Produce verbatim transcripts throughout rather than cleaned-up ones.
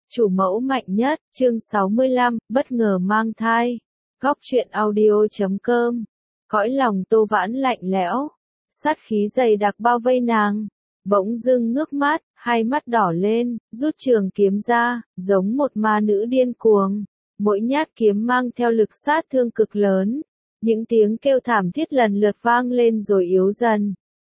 Chủ mẫu mạnh nhất, chương sáu mươi lăm, bất ngờ mang thai. Góc truyện audio chấm com. Cõi lòng Tô Vãn lạnh lẽo, sát khí dày đặc bao vây nàng. Bỗng dưng ngước mắt, hai mắt đỏ lên, rút trường kiếm ra, giống một ma nữ điên cuồng. Mỗi nhát kiếm mang theo lực sát thương cực lớn. Những tiếng kêu thảm thiết lần lượt vang lên rồi yếu dần.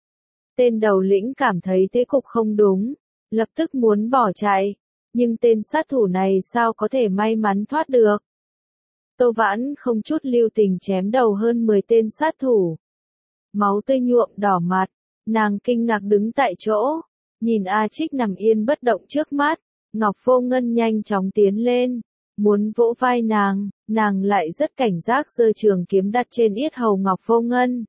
Tên đầu lĩnh cảm thấy thế cục không đúng, lập tức muốn bỏ chạy. Nhưng tên sát thủ này sao có thể may mắn thoát được? Tô Vãn không chút lưu tình chém đầu hơn mười tên sát thủ. Máu tươi nhuộm đỏ mặt, nàng kinh ngạc đứng tại chỗ, nhìn A Trích nằm yên bất động trước mắt. Ngọc Vô Ngân nhanh chóng tiến lên, muốn vỗ vai nàng, nàng lại rất cảnh giác giơ trường kiếm đặt trên yết hầu Ngọc Vô Ngân.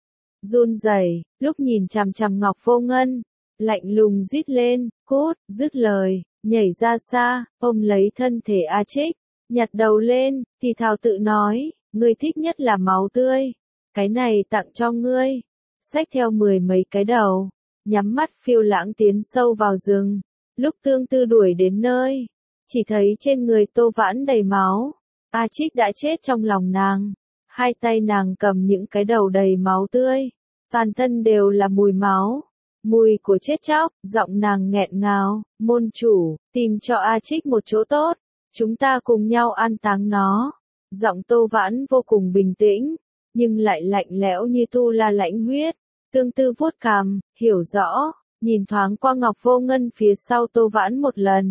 Run rẩy, lúc nhìn chằm chằm Ngọc Vô Ngân, lạnh lùng rít lên, cút, dứt lời, nhảy ra xa, ôm lấy thân thể A Trích, nhặt đầu lên, thì thào tự nói, ngươi thích nhất là máu tươi, cái này tặng cho ngươi. Xách theo mười mấy cái đầu, nhắm mắt phiêu lãng tiến sâu vào rừng. Lúc Tương Tư đuổi đến nơi, chỉ thấy trên người Tô Vãn đầy máu, A Trích đã chết trong lòng nàng. Hai tay nàng cầm những cái đầu đầy máu tươi, toàn thân đều là mùi máu, mùi của chết chóc. Giọng nàng nghẹn ngào, môn chủ, tìm cho A Trích một chỗ tốt, chúng ta cùng nhau an táng nó. Giọng Tô Vãn vô cùng bình tĩnh, nhưng lại lạnh lẽo như tu la lãnh huyết. Tương Tư vuốt cằm, hiểu rõ, nhìn thoáng qua Ngọc Vô Ngân phía sau Tô Vãn một lần.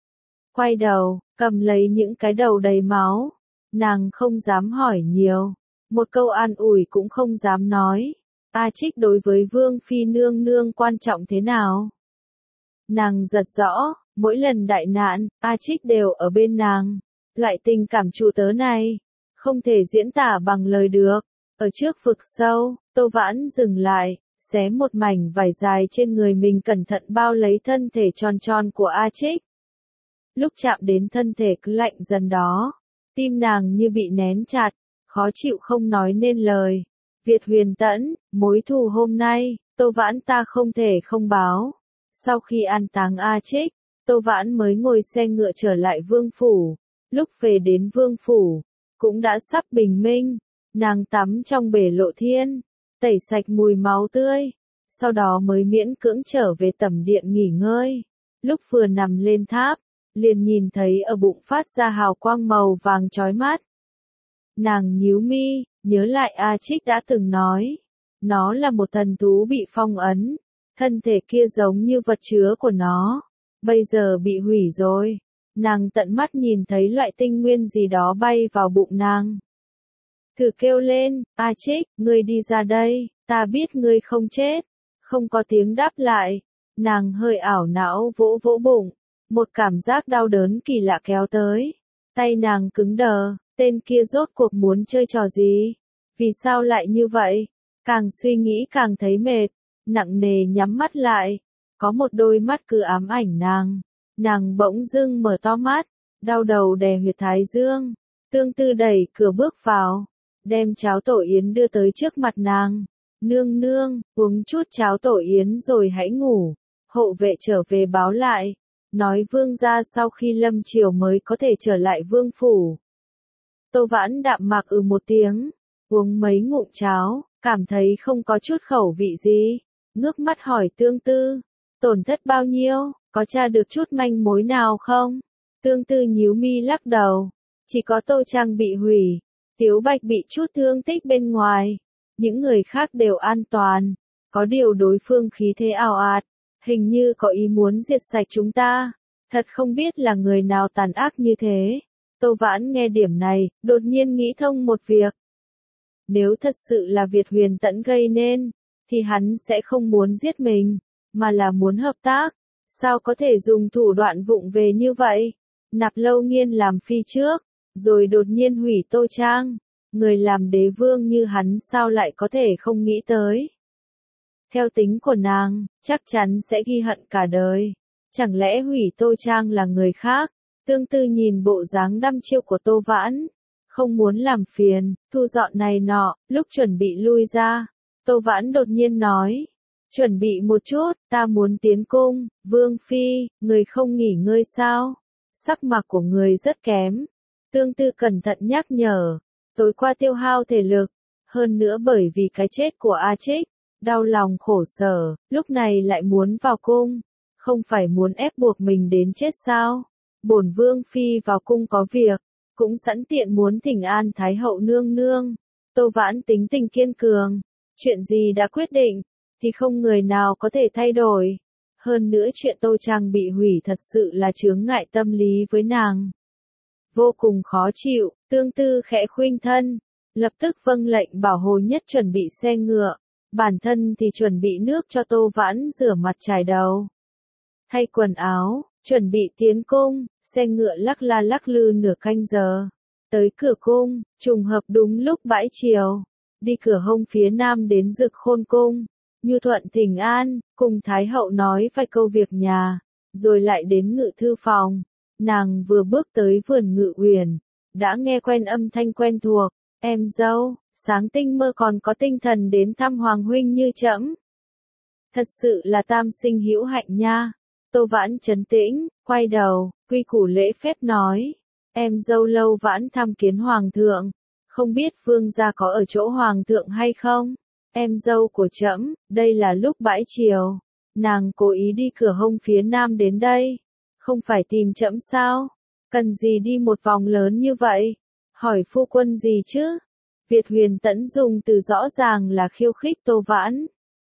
Quay đầu, cầm lấy những cái đầu đầy máu. Nàng không dám hỏi nhiều, một câu an ủi cũng không dám nói. A Trích đối với Vương Phi nương nương quan trọng thế nào? Nàng giật rõ, mỗi lần đại nạn, A Trích đều ở bên nàng. Loại tình cảm chủ tớ này, không thể diễn tả bằng lời được. Ở trước vực sâu, Tô Vãn dừng lại, xé một mảnh vải dài trên người mình cẩn thận bao lấy thân thể tròn tròn của A Trích. Lúc chạm đến thân thể cứ lạnh dần đó, tim nàng như bị nén chặt, khó chịu không nói nên lời. Việt Huyền Tẫn, mối thù hôm nay, Tô Vãn ta không thể không báo. Sau khi an táng A Trích, Tô Vãn mới ngồi xe ngựa trở lại Vương Phủ. Lúc về đến Vương Phủ, cũng đã sắp bình minh. Nàng tắm trong bể lộ thiên, tẩy sạch mùi máu tươi, sau đó mới miễn cưỡng trở về tẩm điện nghỉ ngơi. Lúc vừa nằm lên tháp, liền nhìn thấy ở bụng phát ra hào quang màu vàng chói mắt. Nàng nhíu mi, nhớ lại A Trích đã từng nói, nó là một thần thú bị phong ấn, thân thể kia giống như vật chứa của nó, bây giờ bị hủy rồi. Nàng tận mắt nhìn thấy loại tinh nguyên gì đó bay vào bụng nàng. Thử kêu lên, A Trích, ngươi đi ra đây, ta biết ngươi không chết. Không có tiếng đáp lại, nàng hơi ảo não vỗ vỗ bụng, một cảm giác đau đớn kỳ lạ kéo tới. Tay nàng cứng đờ, tên kia rốt cuộc muốn chơi trò gì? Vì sao lại như vậy? Càng suy nghĩ càng thấy mệt, nặng nề nhắm mắt lại, có một đôi mắt cứ ám ảnh nàng. Nàng bỗng dưng mở to mắt, đau đầu đè huyệt thái dương. Tương Tư đẩy cửa bước vào, đem cháo tổ yến đưa tới trước mặt nàng. Nương nương, uống chút cháo tổ yến rồi hãy ngủ. Hộ vệ trở về báo lại, nói vương gia sau khi lâm chiều mới có thể trở lại Vương Phủ. Tô Vãn đạm mạc ừ một tiếng, uống mấy ngụm cháo, cảm thấy không có chút khẩu vị gì. Ngước mắt hỏi Tương Tư, tổn thất bao nhiêu, có tra được chút manh mối nào không? Tương Tư nhíu mi lắc đầu, chỉ có Tô Trang bị hủy, Tiếu Bạch bị chút thương tích bên ngoài, những người khác đều an toàn. Có điều đối phương khí thế ào ạt, hình như có ý muốn diệt sạch chúng ta. Thật không biết là người nào tàn ác như thế. Tô Vãn nghe điểm này, đột nhiên nghĩ thông một việc. Nếu thật sự là Việt Huyền Tẫn gây nên, thì hắn sẽ không muốn giết mình, mà là muốn hợp tác. Sao có thể dùng thủ đoạn vụng về như vậy? Nạp Lâu Nghiên làm phi trước, rồi đột nhiên hủy Tô Trang. Người làm đế vương như hắn sao lại có thể không nghĩ tới? Theo tính của nàng, chắc chắn sẽ ghi hận cả đời. Chẳng lẽ hủy Tô Trang là người khác? Tương Tư nhìn bộ dáng đăm chiêu của Tô Vãn, không muốn làm phiền, thu dọn này nọ. Lúc chuẩn bị lui ra, Tô Vãn đột nhiên nói, chuẩn bị một chút, ta muốn tiến cung. Vương Phi, người không nghỉ ngơi sao? sắc mặt của người rất kém. Tương Tư cẩn thận nhắc nhở, tối qua tiêu hao thể lực, hơn nữa bởi vì cái chết của A Trích, đau lòng khổ sở, lúc này lại muốn vào cung, không phải muốn ép buộc mình đến chết sao? Bổn vương phi vào cung có việc, cũng sẵn tiện muốn thỉnh an Thái hậu nương nương. Tô Vãn tính tình kiên cường, chuyện gì đã quyết định, thì không người nào có thể thay đổi. Hơn nữa chuyện Tô Trang bị hủy thật sự là chướng ngại tâm lý với nàng. Vô cùng khó chịu, Tương Tư khẽ khuynh thân, lập tức vâng lệnh bảo Hồ Nhất chuẩn bị xe ngựa, bản thân thì chuẩn bị nước cho Tô Vãn rửa mặt chải đầu. Thay quần áo, chuẩn bị tiến cung, xe ngựa lắc la lắc lư nửa canh giờ. Tới cửa cung, trùng hợp đúng lúc bãi chiều, đi cửa hông phía nam đến Dực Khôn cung, Nhu Thuận thỉnh an, cùng Thái hậu nói vài câu việc nhà, rồi lại đến ngự thư phòng. Nàng vừa bước tới vườn Ngự Uyển, đã nghe quen âm thanh quen thuộc, em dâu, sáng tinh mơ còn có tinh thần đến thăm hoàng huynh như trẫm. Thật sự là tam sinh hữu hạnh nha. Tô Vãn trấn tĩnh, quay đầu, quy củ lễ phép nói, em dâu Lâu Vãn tham kiến hoàng thượng, không biết vương gia có ở chỗ hoàng thượng hay không? Em dâu của trẫm, đây là lúc bãi chiều, nàng cố ý đi cửa hông phía nam đến đây, không phải tìm trẫm sao? Cần gì đi một vòng lớn như vậy? Hỏi phu quân gì chứ? Việt Huyền Tẫn dùng từ rõ ràng là khiêu khích Tô Vãn.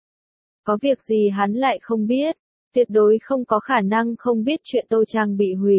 Có việc gì hắn lại không biết, tuyệt đối không có khả năng không biết chuyện Tô Trang bị hủy.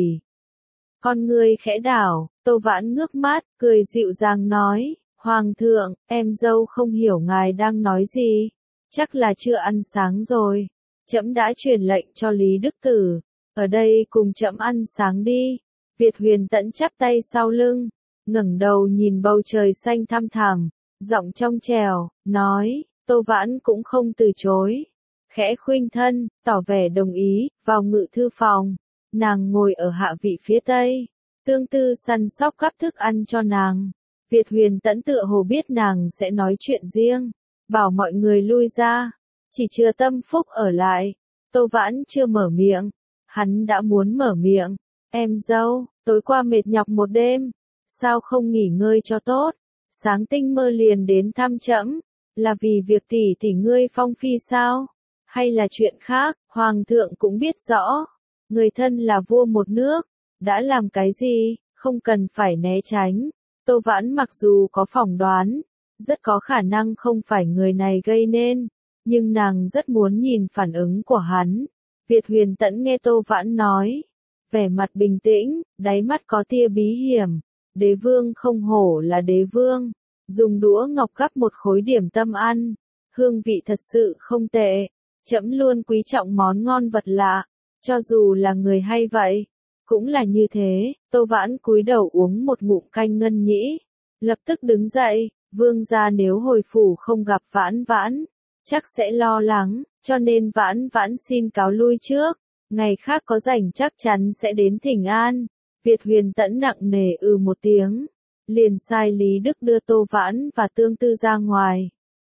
Con người khẽ đảo, Tô Vãn ngước mắt, cười dịu dàng nói, Hoàng thượng, em dâu không hiểu ngài đang nói gì, chắc là chưa ăn sáng rồi. Trẫm đã truyền lệnh cho Lý Đức Tử, ở đây cùng trẫm ăn sáng đi. Việt Huyền Tẫn chắp tay sau lưng, ngẩng đầu nhìn bầu trời xanh thăm thẳm, giọng trong trẻo, nói, Tô Vãn cũng không từ chối. Khẽ khuynh thân, tỏ vẻ đồng ý, vào ngự thư phòng. Nàng ngồi ở hạ vị phía tây, Tương Tư săn sóc gắp thức ăn cho nàng. Việt Huyền Tẫn tựa hồ biết nàng sẽ nói chuyện riêng, bảo mọi người lui ra, chỉ chừa Tâm Phúc ở lại. Tô Vãn chưa mở miệng, hắn đã muốn mở miệng, em dâu, tối qua mệt nhọc một đêm, sao không nghỉ ngơi cho tốt, sáng tinh mơ liền đến thăm trẫm, là vì việc tỷ tỷ ngươi phong phi sao? Hay là chuyện khác? Hoàng thượng cũng biết rõ, người thân là vua một nước, đã làm cái gì, không cần phải né tránh. Tô Vãn mặc dù có phỏng đoán, rất có khả năng không phải người này gây nên, nhưng nàng rất muốn nhìn phản ứng của hắn. Việt Huyền Tẫn nghe Tô Vãn nói, vẻ mặt bình tĩnh, đáy mắt có tia bí hiểm. Đế vương không hổ là đế vương, dùng đũa ngọc gắp một khối điểm tâm ăn, hương vị thật sự không tệ. Trẫm luôn quý trọng món ngon vật lạ, cho dù là người hay vậy, cũng là như thế. Tô Vãn cúi đầu uống một ngụm canh ngân nhĩ, lập tức đứng dậy, vương gia nếu hồi phủ không gặp Vãn Vãn, chắc sẽ lo lắng, cho nên Vãn Vãn xin cáo lui trước, ngày khác có rảnh chắc chắn sẽ đến thỉnh an. Việt Huyền Tẫn nặng nề ừ một tiếng, liền sai Lý Đức đưa Tô Vãn và Tương Tư ra ngoài.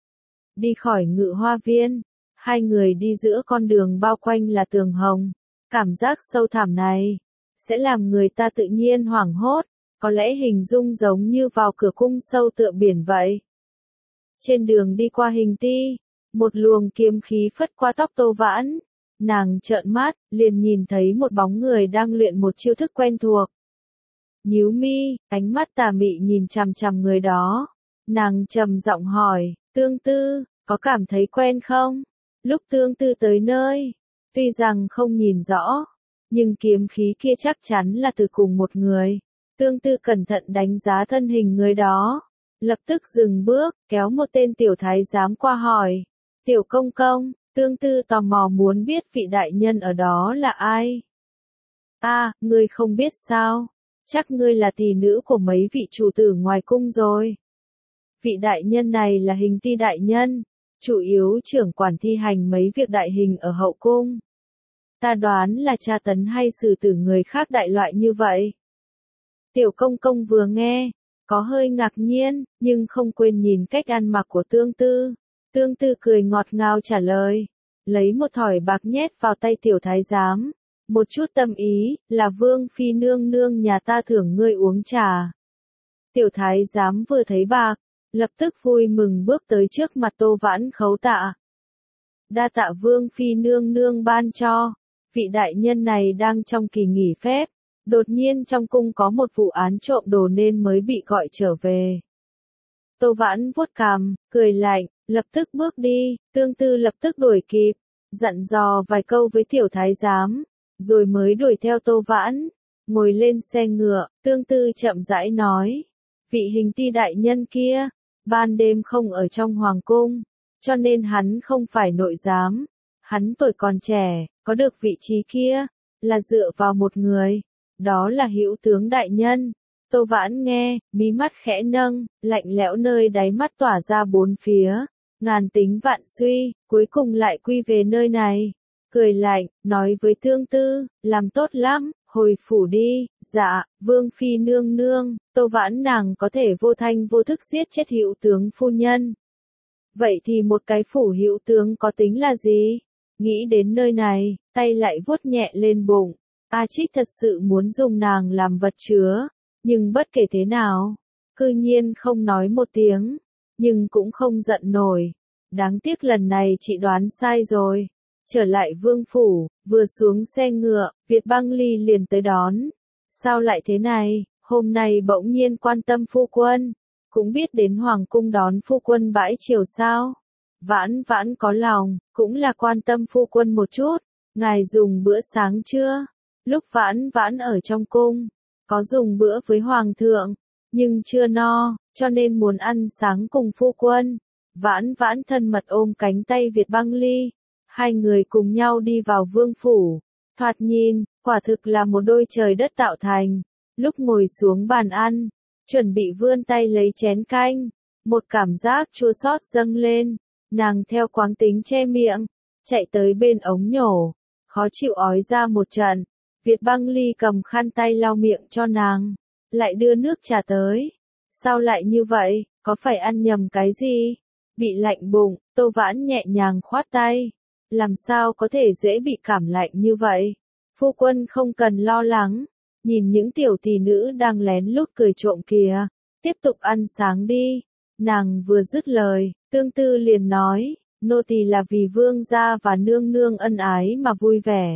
Đi khỏi Ngự Hoa Viên, hai người đi giữa con đường bao quanh là tường hồng, cảm giác sâu thẳm này sẽ làm người ta tự nhiên hoảng hốt, có lẽ hình dung giống như vào cửa cung sâu tựa biển vậy. Trên đường đi qua Hình Ti, một luồng kiếm khí phất qua tóc Tô Vãn, nàng trợn mắt, liền nhìn thấy một bóng người đang luyện một chiêu thức quen thuộc. Nhíu mi, ánh mắt tà mị nhìn chằm chằm người đó, nàng trầm giọng hỏi, Tương Tư, có cảm thấy quen không? Lúc Tương Tư tới nơi, tuy rằng không nhìn rõ, nhưng kiếm khí kia chắc chắn là từ cùng một người. Tương Tư cẩn thận đánh giá thân hình người đó, lập tức dừng bước, kéo một tên tiểu thái giám qua hỏi, tiểu công công. Tương Tư tò mò muốn biết vị đại nhân ở đó là ai. A, à, ngươi không biết sao? Chắc ngươi là tỷ nữ của mấy vị chủ tử ngoài cung rồi. Vị đại nhân này là Hình Ti đại nhân, chủ yếu trưởng quản thi hành mấy việc đại hình ở hậu cung. Ta đoán là tra tấn hay xử tử người khác đại loại như vậy. Tiểu công công vừa nghe, có hơi ngạc nhiên, nhưng không quên nhìn cách ăn mặc của Tương Tư. Tương Tư cười ngọt ngào trả lời, lấy một thỏi bạc nhét vào tay tiểu thái giám, một chút tâm ý, là Vương Phi nương nương nhà ta thưởng ngươi uống trà. Tiểu thái giám vừa thấy bạc, lập tức vui mừng bước tới trước mặt Tô Vãn khấu tạ. Đa tạ Vương Phi nương nương ban cho, vị đại nhân này đang trong kỳ nghỉ phép, đột nhiên trong cung có một vụ án trộm đồ nên mới bị gọi trở về. Tô Vãn vuốt cằm, cười lạnh, lập tức bước đi, Tương Tư lập tức đuổi kịp, dặn dò vài câu với tiểu thái giám, rồi mới đuổi theo Tô Vãn, ngồi lên xe ngựa, Tương Tư chậm rãi nói, vị hình ti đại nhân kia, ban đêm không ở trong hoàng cung, cho nên hắn không phải nội giám, hắn tuổi còn trẻ, có được vị trí kia, là dựa vào một người, đó là Hữu tướng đại nhân. Tô Vãn nghe, mí mắt khẽ nâng, lạnh lẽo nơi đáy mắt tỏa ra bốn phía, ngàn tính vạn suy, cuối cùng lại quy về nơi này. Cười lạnh, nói với Tương Tư, làm tốt lắm, hồi phủ đi, dạ, Vương Phi nương nương, Tô Vãn nàng có thể vô thanh vô thức giết chết Hữu tướng phu nhân. Vậy thì một cái phủ Hữu tướng có tính là gì? Nghĩ đến nơi này, tay lại vuốt nhẹ lên bụng, A Trích thật sự muốn dùng nàng làm vật chứa. Nhưng bất kể thế nào, cư nhiên không nói một tiếng, nhưng cũng không giận nổi. Đáng tiếc lần này chị đoán sai rồi. Trở lại vương phủ, vừa xuống xe ngựa, Việt Băng Ly liền tới đón. Sao lại thế này, hôm nay bỗng nhiên quan tâm phu quân, cũng biết đến hoàng cung đón phu quân bãi chiều sao. Vãn Vãn có lòng, cũng là quan tâm phu quân một chút, ngài dùng bữa sáng chưa? Lúc Vãn Vãn ở trong cung, có dùng bữa với hoàng thượng, nhưng chưa no, cho nên muốn ăn sáng cùng phu quân. Vãn Vãn thân mật ôm cánh tay Việt Băng Ly, hai người cùng nhau đi vào vương phủ. Thoạt nhìn, quả thực là một đôi trời đất tạo thành. Lúc ngồi xuống bàn ăn, chuẩn bị vươn tay lấy chén canh, một cảm giác chua xót dâng lên, nàng theo quán tính che miệng, chạy tới bên ống nhổ, khó chịu ói ra một trận. Việt Băng Ly cầm khăn tay lau miệng cho nàng, lại đưa nước trà tới. Sao lại như vậy, có phải ăn nhầm cái gì? Bị lạnh bụng, Tô Vãn nhẹ nhàng khoát tay. Làm sao có thể dễ bị cảm lạnh như vậy? Phu quân không cần lo lắng. Nhìn những tiểu tỷ nữ đang lén lút cười trộm kìa. Tiếp tục ăn sáng đi. Nàng vừa dứt lời, Tương Tư liền nói, nô tỳ là vì vương gia và nương nương ân ái mà vui vẻ.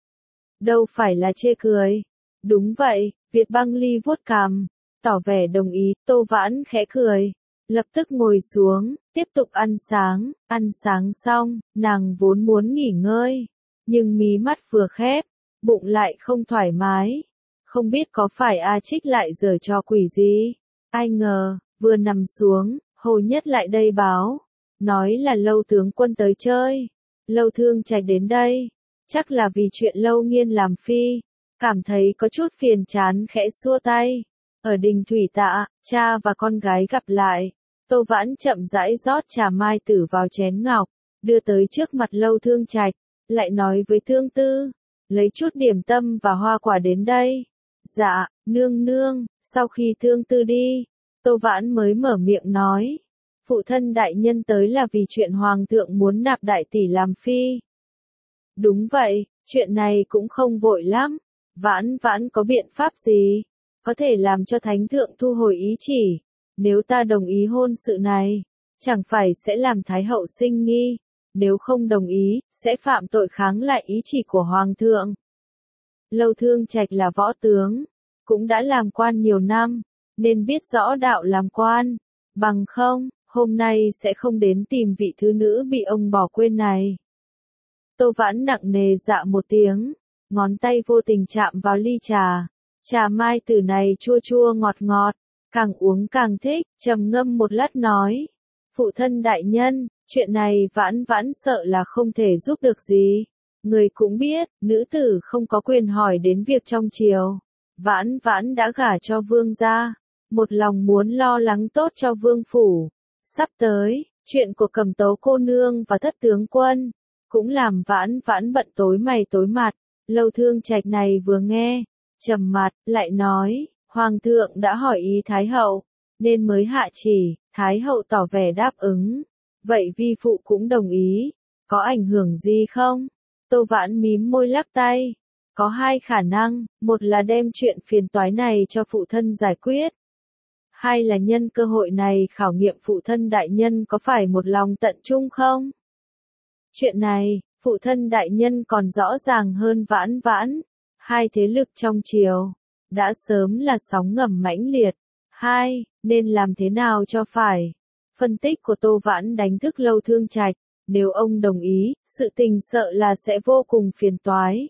Đâu phải là chê cười. Đúng vậy, Việt Băng Ly vuốt cằm, tỏ vẻ đồng ý. Tô Vãn khẽ cười, lập tức ngồi xuống, tiếp tục ăn sáng. Ăn sáng xong, nàng vốn muốn nghỉ ngơi, nhưng mí mắt vừa khép, bụng lại không thoải mái. Không biết có phải A Trích lại giở trò quỷ gì. Ai ngờ, vừa nằm xuống, Hồ Nhất lại đây báo, nói là Lâu tướng quân tới chơi. Lâu Thương Trạch đến đây, chắc là vì chuyện Lâu Nghiên làm phi, cảm thấy có chút phiền chán khẽ xua tay. Ở đình thủy tạ, cha và con gái gặp lại. Tô Vãn chậm rãi rót trà mai tử vào chén ngọc, đưa tới trước mặt Lâu Thương Trạch, lại nói với Tương Tư, lấy chút điểm tâm và hoa quả đến đây. Dạ, nương nương. Sau khi Tương Tư đi, Tô Vãn mới mở miệng nói, phụ thân đại nhân tới là vì chuyện hoàng thượng muốn nạp đại tỷ làm phi. Đúng vậy, chuyện này cũng không vội lắm. Vãn Vãn có biện pháp gì có thể làm cho thánh thượng thu hồi ý chỉ? Nếu ta đồng ý hôn sự này, chẳng phải sẽ làm thái hậu sinh nghi, nếu không đồng ý, sẽ phạm tội kháng lại ý chỉ của hoàng thượng. Lâu Thương Trạch là võ tướng, cũng đã làm quan nhiều năm, nên biết rõ đạo làm quan, bằng không, hôm nay sẽ không đến tìm vị thứ nữ bị ông bỏ quên này. Tô Vãn nặng nề dạ một tiếng, ngón tay vô tình chạm vào ly trà. Trà mai tử này chua chua ngọt ngọt, càng uống càng thích, trầm ngâm một lát nói. Phụ thân đại nhân, chuyện này Vãn Vãn sợ là không thể giúp được gì. Người cũng biết, nữ tử không có quyền hỏi đến việc trong triều. Vãn Vãn đã gả cho vương gia, một lòng muốn lo lắng tốt cho vương phủ. Sắp tới, chuyện của Cầm Tấu cô nương và Thất tướng quân, cũng làm Vãn Vãn bận tối mày tối mặt. Lâu Thương Trạch này vừa nghe, trầm mặt, lại nói, Hoàng thượng đã hỏi ý Thái hậu, nên mới hạ chỉ. Thái hậu tỏ vẻ đáp ứng. Vậy vi phụ cũng đồng ý, có ảnh hưởng gì không? Tô Vãn mím môi lắc tay, Có hai khả năng, một là đem chuyện phiền toái này cho phụ thân giải quyết. Hai là nhân cơ hội này khảo nghiệm phụ thân đại nhân có phải một lòng tận trung không? Chuyện này, phụ thân đại nhân còn rõ ràng hơn Vãn Vãn. Hai thế lực trong triều, đã sớm là sóng ngầm mãnh liệt. Hai, nên làm thế nào cho phải? Phân tích của Tô Vãn đánh thức Lâu Thương Trạch, nếu ông đồng ý, sự tình sợ là sẽ vô cùng phiền toái.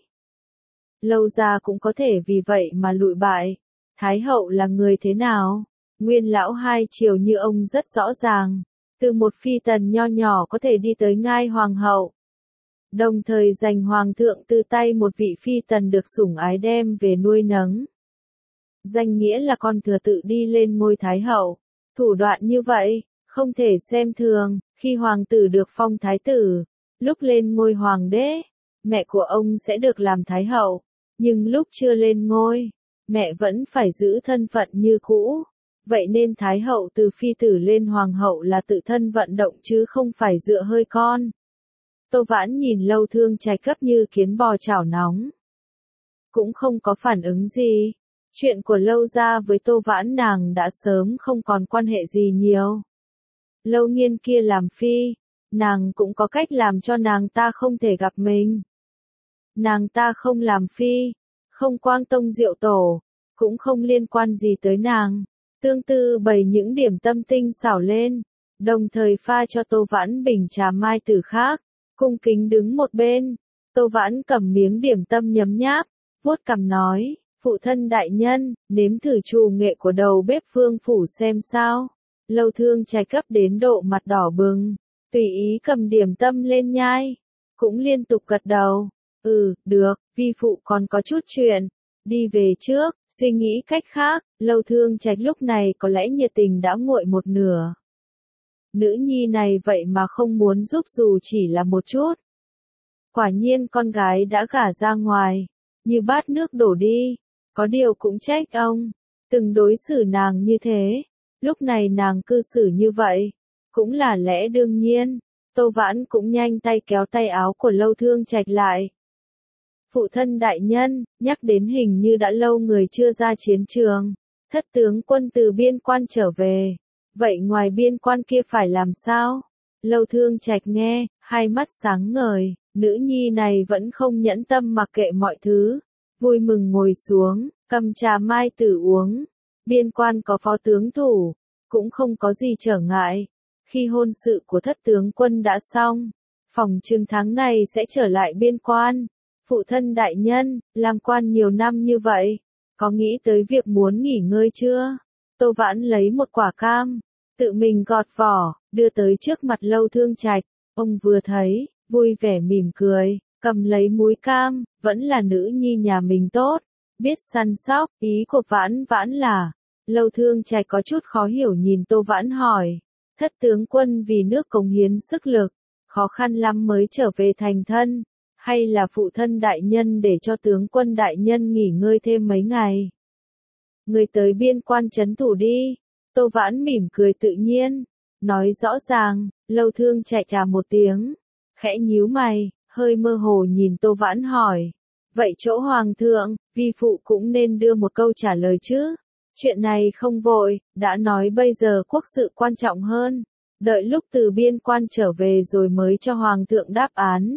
Lâu gia cũng có thể vì vậy mà lụi bại. Thái hậu là người thế nào? Nguyên lão hai triều như ông rất rõ ràng, từ một phi tần nho nhỏ có thể đi tới ngai hoàng hậu. Đồng thời giành hoàng thượng từ tay một vị phi tần được sủng ái đem về nuôi nấng. Danh nghĩa là con thừa tự đi lên ngôi thái hậu. Thủ đoạn như vậy, không thể xem thường. Khi hoàng tử được phong thái tử, lúc lên ngôi hoàng đế, mẹ của ông sẽ được làm thái hậu. Nhưng lúc chưa lên ngôi, mẹ vẫn phải giữ thân phận như cũ. Vậy nên thái hậu từ phi tử lên hoàng hậu là tự thân vận động chứ không phải dựa hơi con. Tô Vãn nhìn Lâu Thương Trạch cấp như kiến bò chảo nóng. Cũng không có phản ứng gì. Chuyện của Lâu gia với Tô Vãn nàng đã sớm không còn quan hệ gì nhiều. Lâu Nghiên kia làm phi, nàng cũng có cách làm cho nàng ta không thể gặp mình. Nàng ta không làm phi, không quang tông diệu tổ, cũng không liên quan gì tới nàng. Tương tư bày những điểm tâm tinh xảo lên, đồng thời pha cho Tô Vãn bình trà mai tử khác, cung kính đứng một bên. Tô Vãn cầm miếng điểm tâm nhấm nháp, vuốt cằm nói, phụ thân đại nhân, nếm thử trù nghệ của đầu bếp Phương phủ xem sao. Lâu Thương Trạch cấp đến độ mặt đỏ bừng, tùy ý cầm điểm tâm lên nhai, cũng liên tục gật đầu. Ừ, được, vi phụ còn có chút chuyện, đi về trước, suy nghĩ cách khác. Lâu Thương Trạch lúc này có lẽ nhiệt tình đã nguội một nửa. Nữ nhi này vậy mà không muốn giúp dù chỉ là một chút. Quả nhiên con gái đã gả ra ngoài, như bát nước đổ đi, có điều cũng trách ông, từng đối xử nàng như thế, lúc này nàng cư xử như vậy, cũng là lẽ đương nhiên. Tô Vãn cũng nhanh tay kéo tay áo của Lâu Thương Trạch lại. Phụ thân đại nhân, nhắc đến hình như đã lâu người chưa ra chiến trường, thất tướng quân từ biên quan trở về, vậy ngoài biên quan kia phải làm sao? Lâu Thương Trạch nghe, hai mắt sáng ngời, nữ nhi này vẫn không nhẫn tâm mặc kệ mọi thứ, vui mừng ngồi xuống, cầm trà mai tử uống. Biên quan có phó tướng thủ, cũng không có gì trở ngại. Khi hôn sự của thất tướng quân đã xong, phòng trừng tháng này sẽ trở lại biên quan. Phụ thân đại nhân, làm quan nhiều năm như vậy, có nghĩ tới việc muốn nghỉ ngơi chưa? Tô Vãn lấy một quả cam, tự mình gọt vỏ, đưa tới trước mặt Lâu Thương Trạch. Ông vừa thấy, vui vẻ mỉm cười, cầm lấy múi cam, vẫn là nữ nhi nhà mình tốt, biết săn sóc. Ý của Vãn Vãn là, Lâu Thương Trạch có chút khó hiểu nhìn Tô Vãn hỏi, thất tướng quân vì nước cống hiến sức lực, khó khăn lắm mới trở về thành thân, hay là phụ thân đại nhân để cho tướng quân đại nhân nghỉ ngơi thêm mấy ngày? Người tới biên quan trấn thủ đi. Tô Vãn mỉm cười tự nhiên, nói rõ ràng. Lâu Thương Trạch chà một tiếng, khẽ nhíu mày, hơi mơ hồ nhìn Tô Vãn hỏi, vậy chỗ hoàng thượng, vi phụ cũng nên đưa một câu trả lời chứ? Chuyện này không vội, đã nói bây giờ quốc sự quan trọng hơn, đợi lúc từ biên quan trở về rồi mới cho hoàng thượng đáp án.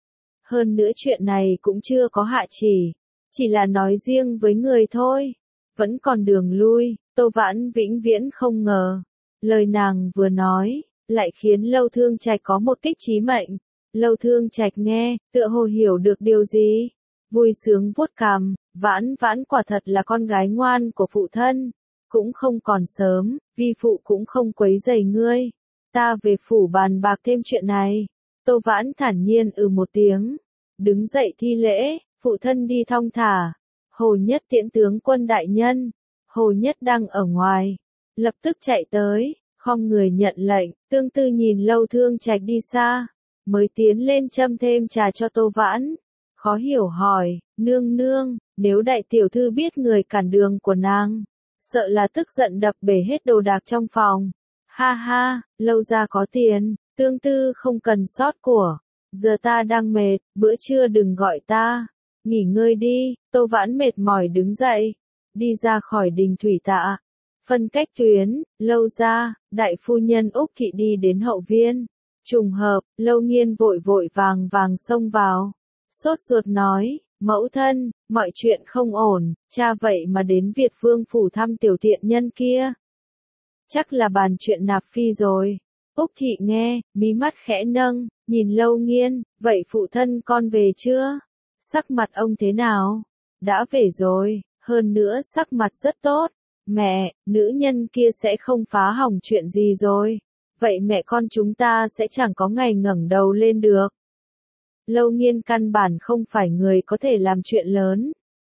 Hơn nữa chuyện này cũng chưa có hạ chỉ, chỉ là nói riêng với người thôi, vẫn còn đường lui. Tô Vãn vĩnh viễn không ngờ, lời nàng vừa nói, lại khiến Lâu Thương Trạch có một kích chí mệnh. Lâu Thương Trạch nghe, tựa hồ hiểu được điều gì, vui sướng vuốt cằm, Vãn Vãn quả thật là con gái ngoan của phụ thân, cũng không còn sớm, vi phụ cũng không quấy rầy ngươi, ta về phủ bàn bạc thêm chuyện này. Tô Vãn thản nhiên ừ một tiếng, đứng dậy thi lễ, phụ thân đi thong thả. Hồ Nhất tiễn tướng quân đại nhân. Hồ Nhất đang ở ngoài, lập tức chạy tới, khom người nhận lệnh. Tương Tư nhìn Lâu Thương Trạch đi xa, mới tiến lên châm thêm trà cho Tô Vãn, khó hiểu hỏi, nương nương, nếu đại tiểu thư biết người cản đường của nàng, sợ là tức giận đập bể hết đồ đạc trong phòng. Ha ha, Lâu gia có tiền, Tương Tư không cần sót của, giờ ta đang mệt, bữa trưa đừng gọi ta. nghỉ ngơi đi, Tô Vãn mệt mỏi đứng dậy, đi ra khỏi đình thủy tạ. Phân cách tuyến, Lâu ra, đại phu nhân Úc Thị đi đến hậu viên. Trùng hợp, Lâu Nghiên vội vội vàng vàng xông vào. Sốt ruột nói, mẫu thân, mọi chuyện không ổn, cha vậy mà đến Việt Vương phủ thăm tiểu tiện nhân kia. Chắc là bàn chuyện nạp phi rồi. Úc Thị nghe, mí mắt khẽ nâng, nhìn Lâu Nghiên, vậy phụ thân con về chưa? Sắc mặt ông thế nào? Đã về rồi, hơn nữa sắc mặt rất tốt. Mẹ, nữ nhân kia sẽ không phá hỏng chuyện gì rồi. Vậy mẹ con chúng ta sẽ chẳng có ngày ngẩng đầu lên được. Lâu Nghiên căn bản không phải người có thể làm chuyện lớn.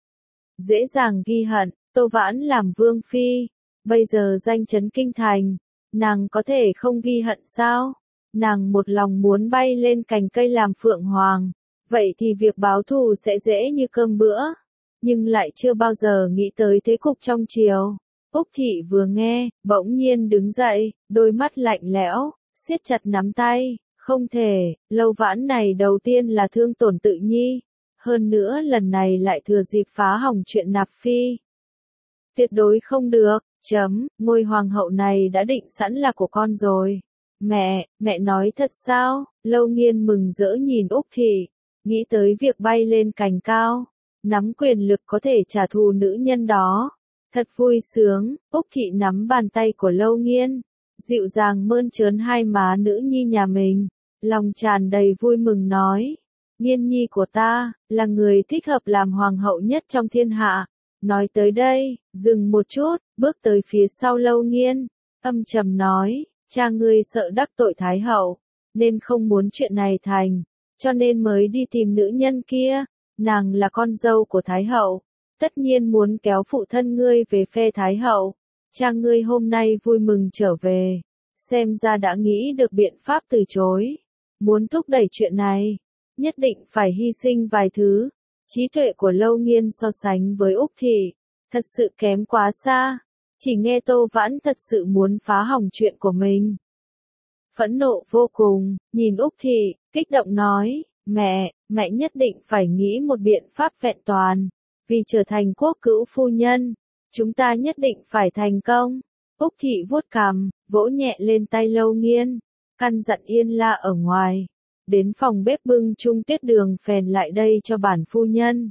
Dễ dàng ghi hận, Tô Vãn làm vương phi. Bây giờ danh chấn kinh thành. Nàng có thể không ghi hận sao? Nàng một lòng muốn bay lên cành cây làm phượng hoàng. Vậy thì việc báo thù sẽ dễ như cơm bữa. Nhưng lại chưa bao giờ nghĩ tới thế cục trong triều. Úc Thị vừa nghe, bỗng nhiên đứng dậy, đôi mắt lạnh lẽo, siết chặt nắm tay. Không thể, Lâu Vãn này đầu tiên là thương tổn Tự Nhi. Hơn nữa lần này lại thừa dịp phá hỏng chuyện nạp phi. Tuyệt đối không được, chấm, ngôi hoàng hậu này đã định sẵn là của con rồi. Mẹ, mẹ nói thật sao? Lâu Nghiên mừng rỡ nhìn Úc Thị, nghĩ tới việc bay lên cành cao, nắm quyền lực có thể trả thù nữ nhân đó. Thật vui sướng, Úc Thị nắm bàn tay của Lâu Nghiên, dịu dàng mơn trớn hai má nữ nhi nhà mình, lòng tràn đầy vui mừng nói. Nghiên nhi của ta, là người thích hợp làm hoàng hậu nhất trong thiên hạ. Nói tới đây, dừng một chút, bước tới phía sau Lâu Nghiên, âm trầm nói, cha ngươi sợ đắc tội Thái hậu, nên không muốn chuyện này thành, cho nên mới đi tìm nữ nhân kia, nàng là con dâu của Thái hậu, tất nhiên muốn kéo phụ thân ngươi về phe Thái hậu, cha ngươi hôm nay vui mừng trở về, xem ra đã nghĩ được biện pháp từ chối, muốn thúc đẩy chuyện này, nhất định phải hy sinh vài thứ. Trí tuệ của Lâu Nghiên so sánh với Úc Thị, thật sự kém quá xa, chỉ nghe Tô Vãn thật sự muốn phá hỏng chuyện của mình. Phẫn nộ vô cùng, nhìn Úc Thị, kích động nói, mẹ, mẹ nhất định phải nghĩ một biện pháp vẹn toàn, vì trở thành quốc cữu phu nhân, chúng ta nhất định phải thành công. Úc Thị vuốt cằm, vỗ nhẹ lên tay Lâu Nghiên, căn dặn Yên La ở ngoài. Đến phòng bếp bưng chung tiết đường phèn lại đây cho bản phu nhân.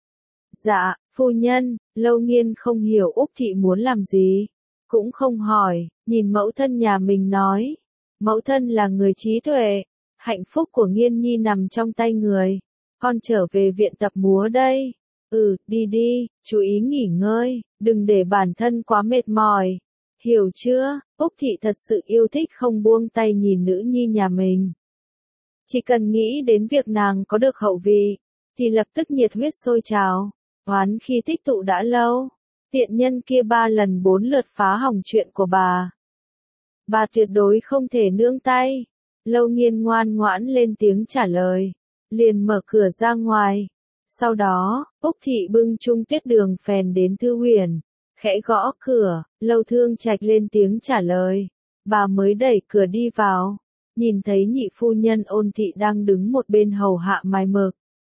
Dạ, phu nhân, Lâu Nghiên không hiểu Úc Thị muốn làm gì, cũng không hỏi, nhìn mẫu thân nhà mình nói. Mẫu thân là người trí tuệ, hạnh phúc của Nghiên nhi nằm trong tay người, con trở về viện tập múa đây. Ừ, đi đi, chú ý nghỉ ngơi, đừng để bản thân quá mệt mỏi. Hiểu chưa? Úc Thị thật sự yêu thích không buông tay nhìn nữ nhi nhà mình. Chỉ cần nghĩ đến việc nàng có được hậu vị, thì lập tức nhiệt huyết sôi trào, oán khi tích tụ đã lâu, tiện nhân kia ba lần bốn lượt phá hỏng chuyện của bà. Bà tuyệt đối không thể nương tay. Lâu Nghiên ngoan ngoãn lên tiếng trả lời, liền mở cửa ra ngoài. Sau đó, Úc Thị bưng chung tuyết đường phèn đến Thư Huyền, khẽ gõ cửa, Lâu Thương Trạch lên tiếng trả lời, bà mới đẩy cửa đi vào. Nhìn thấy nhị phu nhân Ôn Thị đang đứng một bên hầu hạ mài mực.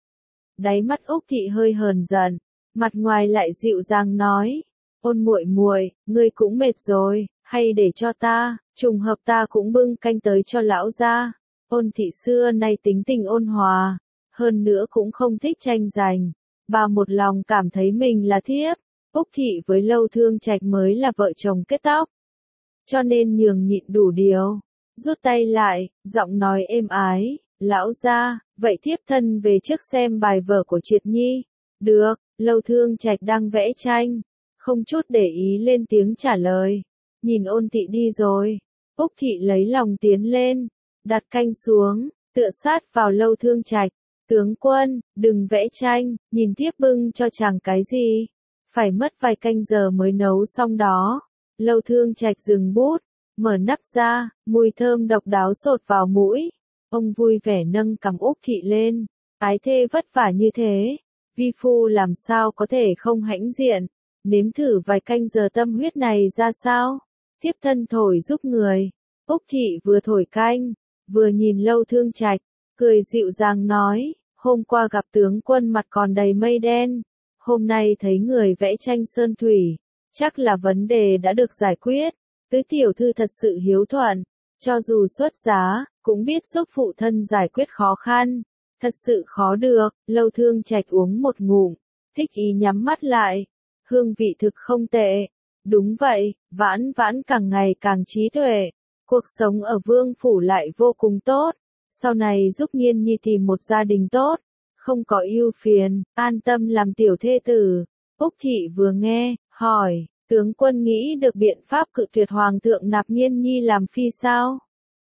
Đáy mắt Úc Thị hơi hờn giận, mặt ngoài lại dịu dàng nói, Ôn muội muội, ngươi cũng mệt rồi, hay để cho ta, trùng hợp ta cũng bưng canh tới cho lão gia. Ôn Thị xưa nay tính tình ôn hòa, hơn nữa cũng không thích tranh giành, bà một lòng cảm thấy mình là thiếp, Úc Thị với Lâu Thương Trạch mới là vợ chồng kết tóc. Cho nên nhường nhịn đủ điều. Rút tay lại, giọng nói êm ái, lão gia, vậy thiếp thân về trước xem bài vở của Triệt Nhi. Được, Lâu Thương Trạch đang vẽ tranh, không chút để ý lên tiếng trả lời. Nhìn Ôn Thị đi rồi, Úc Thị lấy lòng tiến lên, đặt canh xuống, tựa sát vào Lâu Thương Trạch. Tướng quân, đừng vẽ tranh, nhìn thiếp bưng cho chàng cái gì. Phải mất vài canh giờ mới nấu xong đó. Lâu Thương Trạch dừng bút. Mở nắp ra, mùi thơm độc đáo sột vào mũi. Ông vui vẻ nâng cằm Úc Thị lên. Ái thê vất vả như thế, vi phu làm sao có thể không hãnh diện. Nếm thử vài canh giờ tâm huyết này ra sao? Thiếp thân thổi giúp người. Úc Thị vừa thổi canh, vừa nhìn Lâu Thương Trạch, cười dịu dàng nói, Hôm qua gặp tướng quân mặt còn đầy mây đen, hôm nay thấy người vẽ tranh sơn thủy, chắc là vấn đề đã được giải quyết. Tứ tiểu thư thật sự hiếu thuận, cho dù xuất giá, cũng biết giúp phụ thân giải quyết khó khăn. Thật sự khó được. Lâu Thương Trạch uống một ngụm, thích ý nhắm mắt lại. Hương vị thực không tệ. Đúng vậy, Vãn Vãn càng ngày càng trí tuệ. Cuộc sống ở Vương phủ lại vô cùng tốt. Sau này giúp Nghiên Nhi tìm một gia đình tốt, không có ưu phiền, an tâm làm tiểu thê tử. Úc Thị vừa nghe, hỏi, tướng quân nghĩ được biện pháp cự tuyệt hoàng thượng nạp Nghiên Nhi làm phi sao?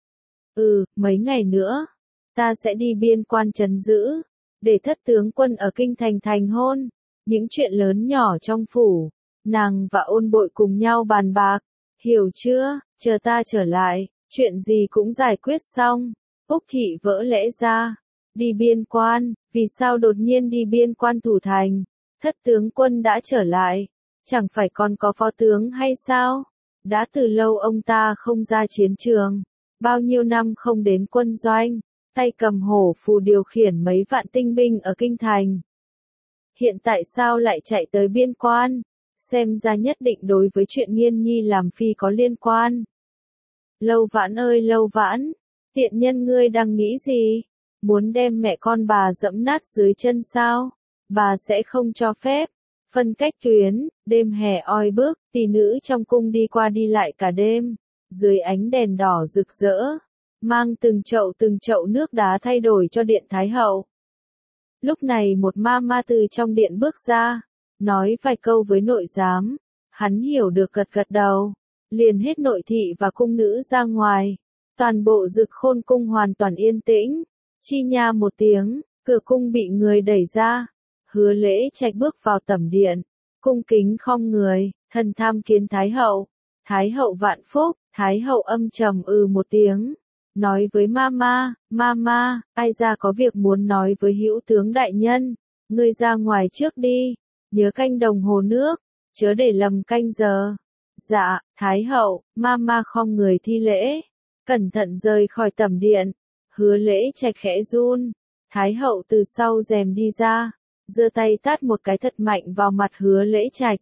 Ừ, mấy ngày nữa, ta sẽ đi biên quan trấn giữ, để thất tướng quân ở kinh thành thành hôn. Những chuyện lớn nhỏ trong phủ, nàng và Ôn Bội cùng nhau bàn bạc, hiểu chưa? Chờ ta trở lại, chuyện gì cũng giải quyết xong. Úc Thị vỡ lẽ ra, đi biên quan, vì sao đột nhiên đi biên quan thủ thành? Thất tướng quân đã trở lại, chẳng phải còn có phó tướng hay sao? Đã từ lâu ông ta không ra chiến trường, bao nhiêu năm không đến quân doanh, tay cầm hổ phù điều khiển mấy vạn tinh binh ở kinh thành. Hiện tại sao lại chạy tới biên quan? Xem ra nhất định đối với chuyện Nghiên Nhi làm phi có liên quan. Lâu Vãn ơi Lâu Vãn, tiện nhân ngươi đang nghĩ gì? Muốn đem mẹ con bà dẫm nát dưới chân sao? Bà sẽ không cho phép. Phân cách tuyến, đêm hè oi bức, tỷ nữ trong cung đi qua đi lại cả đêm, dưới ánh đèn đỏ rực rỡ, mang từng chậu từng chậu nước đá thay đổi cho điện Thái Hậu. Lúc này một ma ma từ trong điện bước ra, nói vài câu với nội giám, hắn hiểu được gật gật đầu, liền hết nội thị và cung nữ ra ngoài. Toàn bộ Dực Khôn cung hoàn toàn yên tĩnh, chi nha một tiếng, cửa cung bị người đẩy ra. Hứa Lễ Trạch bước vào tẩm điện, cung kính khom người, thần tham kiến Thái Hậu. Thái Hậu vạn phúc. Thái Hậu âm trầm ừ một tiếng, nói với Mama, Mama, ai ra có việc muốn nói với hữu tướng đại nhân, ngươi ra ngoài trước đi, nhớ canh đồng hồ nước, chớ để lầm canh giờ. Dạ, Thái Hậu. Mama khom người thi lễ, cẩn thận rời khỏi tẩm điện. Hứa Lễ Trạch khẽ run, Thái Hậu từ sau rèm đi ra, giơ tay tát một cái thật mạnh vào mặt Hứa Lễ Trạch.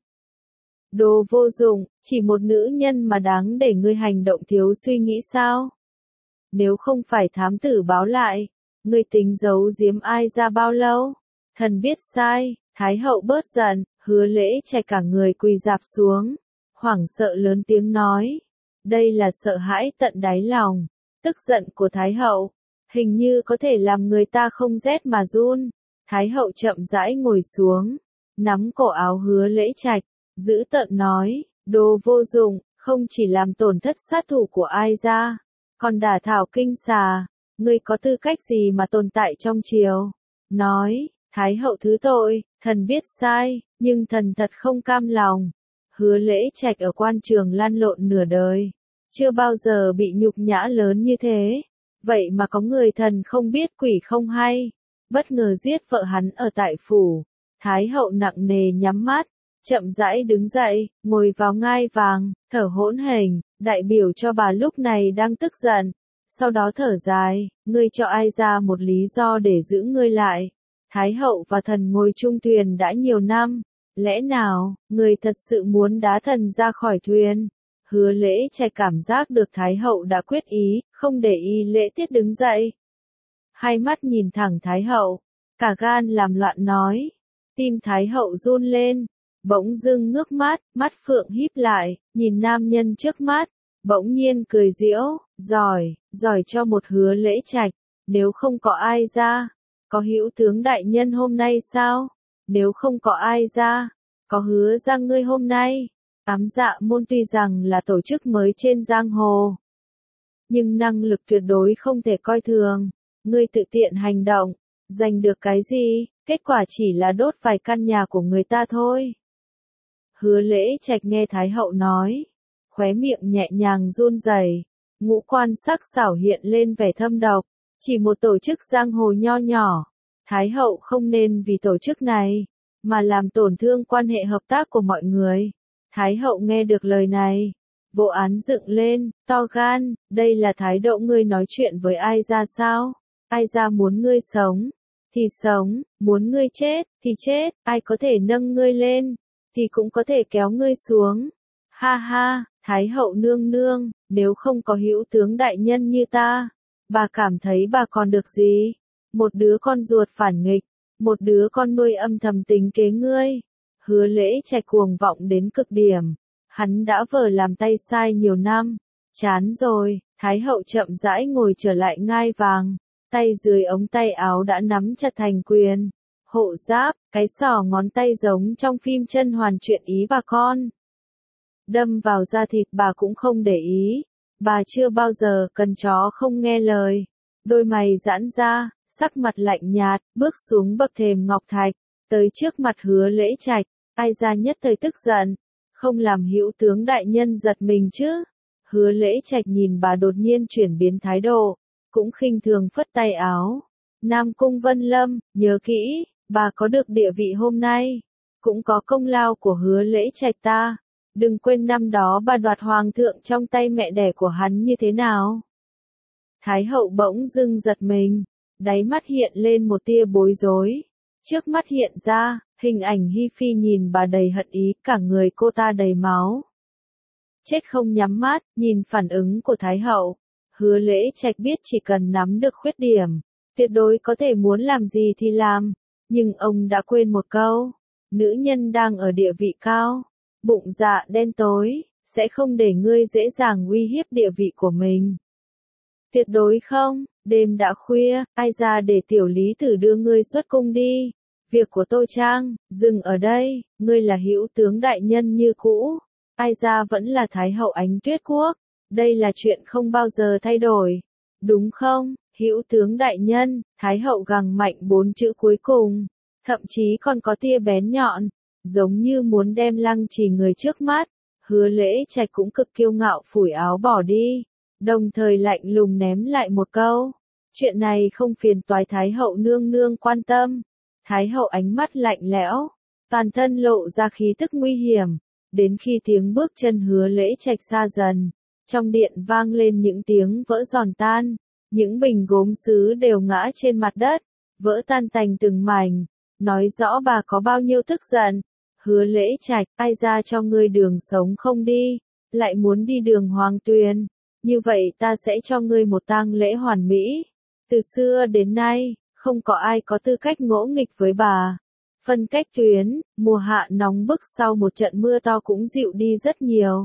Đồ vô dụng, chỉ một nữ nhân mà đáng để ngươi hành động thiếu suy nghĩ sao? Nếu không phải thám tử báo lại, ngươi tính giấu giếm ai ra bao lâu? Thần biết sai. Thái Hậu bớt giận, Hứa Lễ Trạch cả người quỳ rạp xuống, hoảng sợ lớn tiếng nói. Đây là sợ hãi tận đáy lòng, tức giận của Thái Hậu, hình như có thể làm người ta không rét mà run. Thái Hậu chậm rãi ngồi xuống, nắm cổ áo Hứa Lễ Trạch, dữ tợn nói, đồ vô dụng, không chỉ làm tổn thất sát thủ của ai ra, còn đả thảo kinh xà, ngươi có tư cách gì mà tồn tại trong triều? Nói, Thái Hậu thứ tội, thần biết sai, nhưng thần thật không cam lòng. Hứa Lễ Trạch ở quan trường lăn lộn nửa đời, chưa bao giờ bị nhục nhã lớn như thế, vậy mà có người thần không biết quỷ không hay, bất ngờ giết vợ hắn ở tại phủ. Thái Hậu nặng nề nhắm mắt, chậm rãi đứng dậy, ngồi vào ngai vàng, thở hỗn hển, đại biểu cho bà lúc này đang tức giận. Sau đó thở dài, ngươi cho ai ra một lý do để giữ ngươi lại? Thái Hậu và thần ngồi chung thuyền đã nhiều năm, lẽ nào, người thật sự muốn đá thần ra khỏi thuyền? Hứa Lễ Trạch cảm giác được Thái Hậu đã quyết ý, không để ý lễ tiết đứng dậy. Hai mắt nhìn thẳng Thái Hậu, cả gan làm loạn nói. Tim Thái Hậu run lên, bỗng dưng ngước mắt, mắt phượng híp lại, nhìn nam nhân trước mắt, bỗng nhiên cười giễu, giỏi, giỏi cho một Hứa Lễ Trạch, nếu không có ai ra, có hữu tướng đại nhân hôm nay sao? Nếu không có ai ra, có hứa ra ngươi hôm nay. Ám Dạ Môn tuy rằng là tổ chức mới trên giang hồ, nhưng năng lực tuyệt đối không thể coi thường. Ngươi tự tiện hành động, giành được cái gì? Kết quả chỉ là đốt vài căn nhà của người ta thôi. Hứa Lễ Trạch nghe Thái Hậu nói, khóe miệng nhẹ nhàng run rẩy, ngũ quan sắc sảo hiện lên vẻ thâm độc. Chỉ một tổ chức giang hồ nho nhỏ, Thái Hậu không nên vì tổ chức này mà làm tổn thương quan hệ hợp tác của mọi người. Thái Hậu nghe được lời này, vô án dựng lên, to gan, đây là thái độ ngươi nói chuyện với ai ra sao? Ai ra muốn ngươi sống, thì sống, muốn ngươi chết, thì chết, ai có thể nâng ngươi lên, thì cũng có thể kéo ngươi xuống. Ha ha, Thái hậu nương nương, nếu không có hữu tướng đại nhân như ta, bà cảm thấy bà còn được gì? Một đứa con ruột phản nghịch, một đứa con nuôi âm thầm tính kế ngươi. Hứa Lễ Trạch cuồng vọng đến cực điểm, hắn đã vờ làm tay sai nhiều năm, chán rồi. Thái hậu chậm rãi ngồi trở lại ngai vàng, tay dưới ống tay áo đã nắm chặt thành quyền. Hộ giáp, cái sỏ ngón tay giống trong phim Chân Hoàn Chuyện Ý bà con. Đâm vào da thịt bà cũng không để ý, bà chưa bao giờ cần chó không nghe lời. Đôi mày giãn ra, sắc mặt lạnh nhạt, bước xuống bậc thềm ngọc thạch, tới trước mặt Hứa Lễ Trạch. Ai ra nhất thời tức giận, không làm hữu tướng đại nhân giật mình chứ. Hứa Lễ Trạch nhìn bà đột nhiên chuyển biến thái độ, cũng khinh thường phất tay áo. Nam Cung Vân Lâm, nhớ kỹ, bà có được địa vị hôm nay, cũng có công lao của Hứa Lễ Trạch ta. Đừng quên năm đó bà đoạt hoàng thượng trong tay mẹ đẻ của hắn như thế nào. Thái hậu bỗng dưng giật mình, đáy mắt hiện lên một tia bối rối. Trước mắt hiện ra, hình ảnh Hi Phi nhìn bà đầy hận ý, cả người cô ta đầy máu. Chết không nhắm mắt, nhìn phản ứng của Thái hậu, Hứa Lễ Trạch biết chỉ cần nắm được khuyết điểm, tuyệt đối có thể muốn làm gì thì làm, nhưng ông đã quên một câu, nữ nhân đang ở địa vị cao, bụng dạ đen tối, sẽ không để ngươi dễ dàng uy hiếp địa vị của mình. Tuyệt đối không, đêm đã khuya, ai ra để tiểu lý tử đưa ngươi xuất cung đi. Việc của Tô Trang, dừng ở đây, ngươi là hữu tướng đại nhân như cũ. Ai ra vẫn là Thái hậu Ánh Tuyết Quốc, đây là chuyện không bao giờ thay đổi, đúng không, hữu tướng đại nhân? Thái hậu gằn mạnh bốn chữ cuối cùng, thậm chí còn có tia bén nhọn, giống như muốn đem lăng trì người trước mắt. Hứa Lễ Trạch cũng cực kiêu ngạo phủi áo bỏ đi, đồng thời lạnh lùng ném lại một câu, chuyện này không phiền toái Thái hậu nương nương quan tâm. Thái hậu ánh mắt lạnh lẽo, toàn thân lộ ra khí tức nguy hiểm. Đến khi tiếng bước chân Hứa Lễ Trạch xa dần, trong điện vang lên những tiếng vỡ giòn tan, những bình gốm sứ đều ngã trên mặt đất, vỡ tan tành từng mảnh, nói rõ bà có bao nhiêu tức giận. Hứa Lễ Trạch, ai ra cho ngươi đường sống không đi, lại muốn đi đường hoàng tuyền, như vậy ta sẽ cho ngươi một tang lễ hoàn mỹ. Từ xưa đến nay, không có ai có tư cách ngỗ nghịch với bà. Phân cách tuyến, mùa hạ nóng bức sau một trận mưa to cũng dịu đi rất nhiều.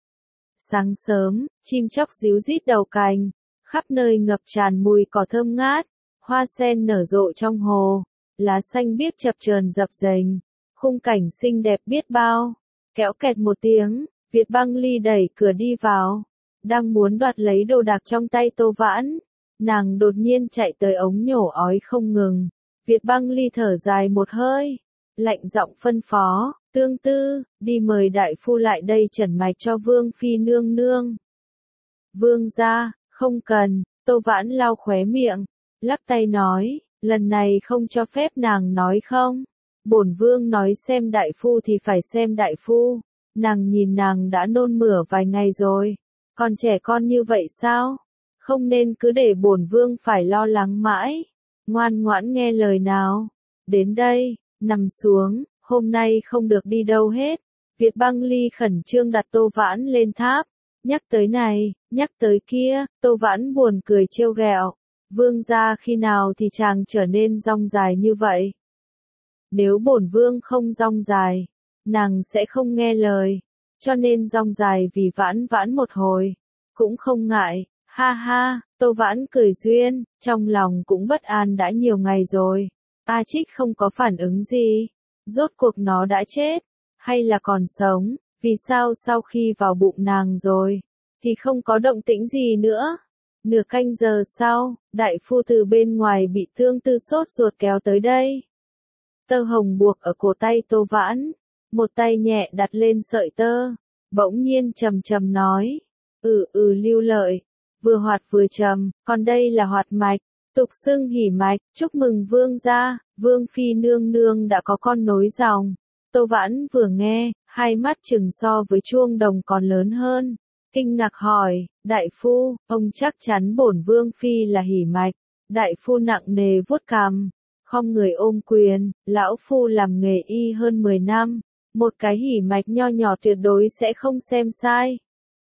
Sáng sớm, chim chóc ríu rít đầu cành, khắp nơi ngập tràn mùi cỏ thơm ngát, hoa sen nở rộ trong hồ, lá xanh biếc chập chờn dập dềnh, khung cảnh xinh đẹp biết bao. Kéo kẹt một tiếng, Việt Băng Ly đẩy cửa đi vào, đang muốn đoạt lấy đồ đạc trong tay Tô Vãn, nàng đột nhiên chạy tới ống nhổ ói không ngừng. Việt Băng Ly thở dài một hơi, lạnh giọng phân phó, Tương Tư, đi mời đại phu lại đây trần mạch cho Vương Phi nương nương. Vương gia, không cần, Tô Vãn lau khóe miệng, lắc tay nói, lần này không cho phép nàng nói không. Bổn vương nói xem đại phu thì phải xem đại phu, nàng nhìn nàng đã nôn mửa vài ngày rồi, còn trẻ con như vậy sao? Không nên cứ để bổn vương phải lo lắng mãi. Ngoan ngoãn nghe lời nào. Đến đây, nằm xuống, hôm nay không được đi đâu hết. Việt Băng Ly khẩn trương đặt Tô Vãn lên tháp. Nhắc tới này, nhắc tới kia, Tô Vãn buồn cười trêu ghẹo. Vương gia khi nào thì chàng trở nên rong dài như vậy? Nếu bổn vương không rong dài, nàng sẽ không nghe lời. Cho nên rong dài vì Vãn Vãn một hồi. Cũng không ngại, ha ha, Tô Vãn cười duyên, trong lòng cũng bất an đã nhiều ngày rồi. A Trích không có phản ứng gì. Rốt cuộc nó đã chết, hay là còn sống, vì sao sau khi vào bụng nàng rồi, thì không có động tĩnh gì nữa. Nửa canh giờ sau, đại phu từ bên ngoài bị Tương Tư sốt ruột kéo tới đây. Tơ hồng buộc ở cổ tay Tô Vãn, một tay nhẹ đặt lên sợi tơ, bỗng nhiên trầm trầm nói, ừ ừ Lưu Lợi, vừa hoạt vừa trầm, còn đây là hoạt mạch, tục xưng hỉ mạch, chúc mừng vương gia, Vương Phi nương nương đã có con nối dòng. Tô Vãn vừa nghe, hai mắt chừng so với chuông đồng còn lớn hơn, kinh ngạc hỏi, đại phu, ông chắc chắn bổn Vương Phi là hỉ mạch. Đại phu nặng nề vuốt cằm, khom người ôm quyền, lão phu làm nghề y hơn mười năm, một cái hỉ mạch nho nhỏ tuyệt đối sẽ không xem sai.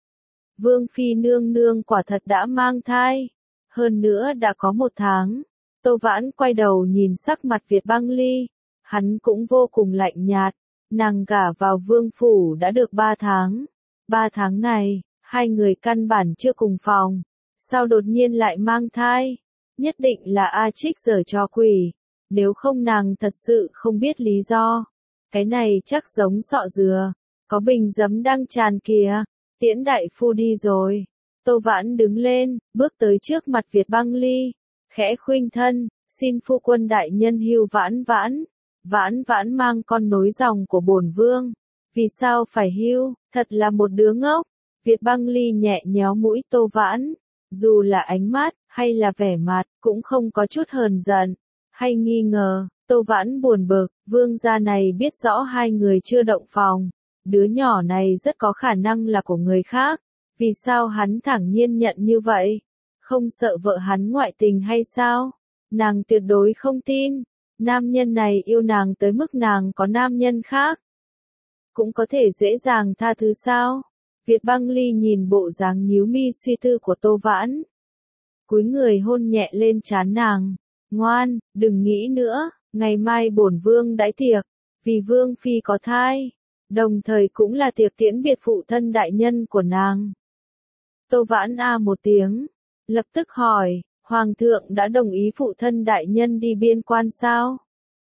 Vương phi nương nương quả thật đã mang thai, hơn nữa đã có một tháng. Tô Vãn quay đầu nhìn sắc mặt Việt Băng Ly, hắn cũng vô cùng lạnh nhạt, nàng gả vào vương phủ đã được ba tháng. Ba tháng này, hai người căn bản chưa cùng phòng, sao đột nhiên lại mang thai? Nhất định là A Trích giở trò quỷ, nếu không nàng thật sự không biết lý do. Cái này chắc giống sọ dừa, có bình giấm đang tràn kìa, Tiễn đại phu đi rồi. Tô Vãn đứng lên, bước tới trước mặt Việt Băng Ly, khẽ khuynh thân, xin phu quân đại nhân hưu Vãn Vãn. Vãn Vãn mang con nối dòng của bổn vương, vì sao phải hưu, thật là một đứa ngốc. Việt Băng Ly nhẹ nhéo mũi Tô Vãn, dù là ánh mắt, hay là vẻ mặt, cũng không có chút hờn giận, hay nghi ngờ. Tô Vãn buồn bực, vương gia này biết rõ hai người chưa động phòng, đứa nhỏ này rất có khả năng là của người khác, vì sao hắn thẳng nhiên nhận như vậy? Không sợ vợ hắn ngoại tình hay sao? Nàng tuyệt đối không tin, nam nhân này yêu nàng tới mức nàng có nam nhân khác, cũng có thể dễ dàng tha thứ sao? Việt Băng Ly nhìn bộ dáng nhíu mi suy tư của Tô Vãn, cúi người hôn nhẹ lên trán nàng, ngoan, đừng nghĩ nữa, ngày mai bổn vương đãi tiệc, vì vương phi có thai, đồng thời cũng là tiệc tiễn biệt phụ thân đại nhân của nàng. Tô Vãn a một tiếng, lập tức hỏi, hoàng thượng đã đồng ý phụ thân đại nhân đi biên quan sao?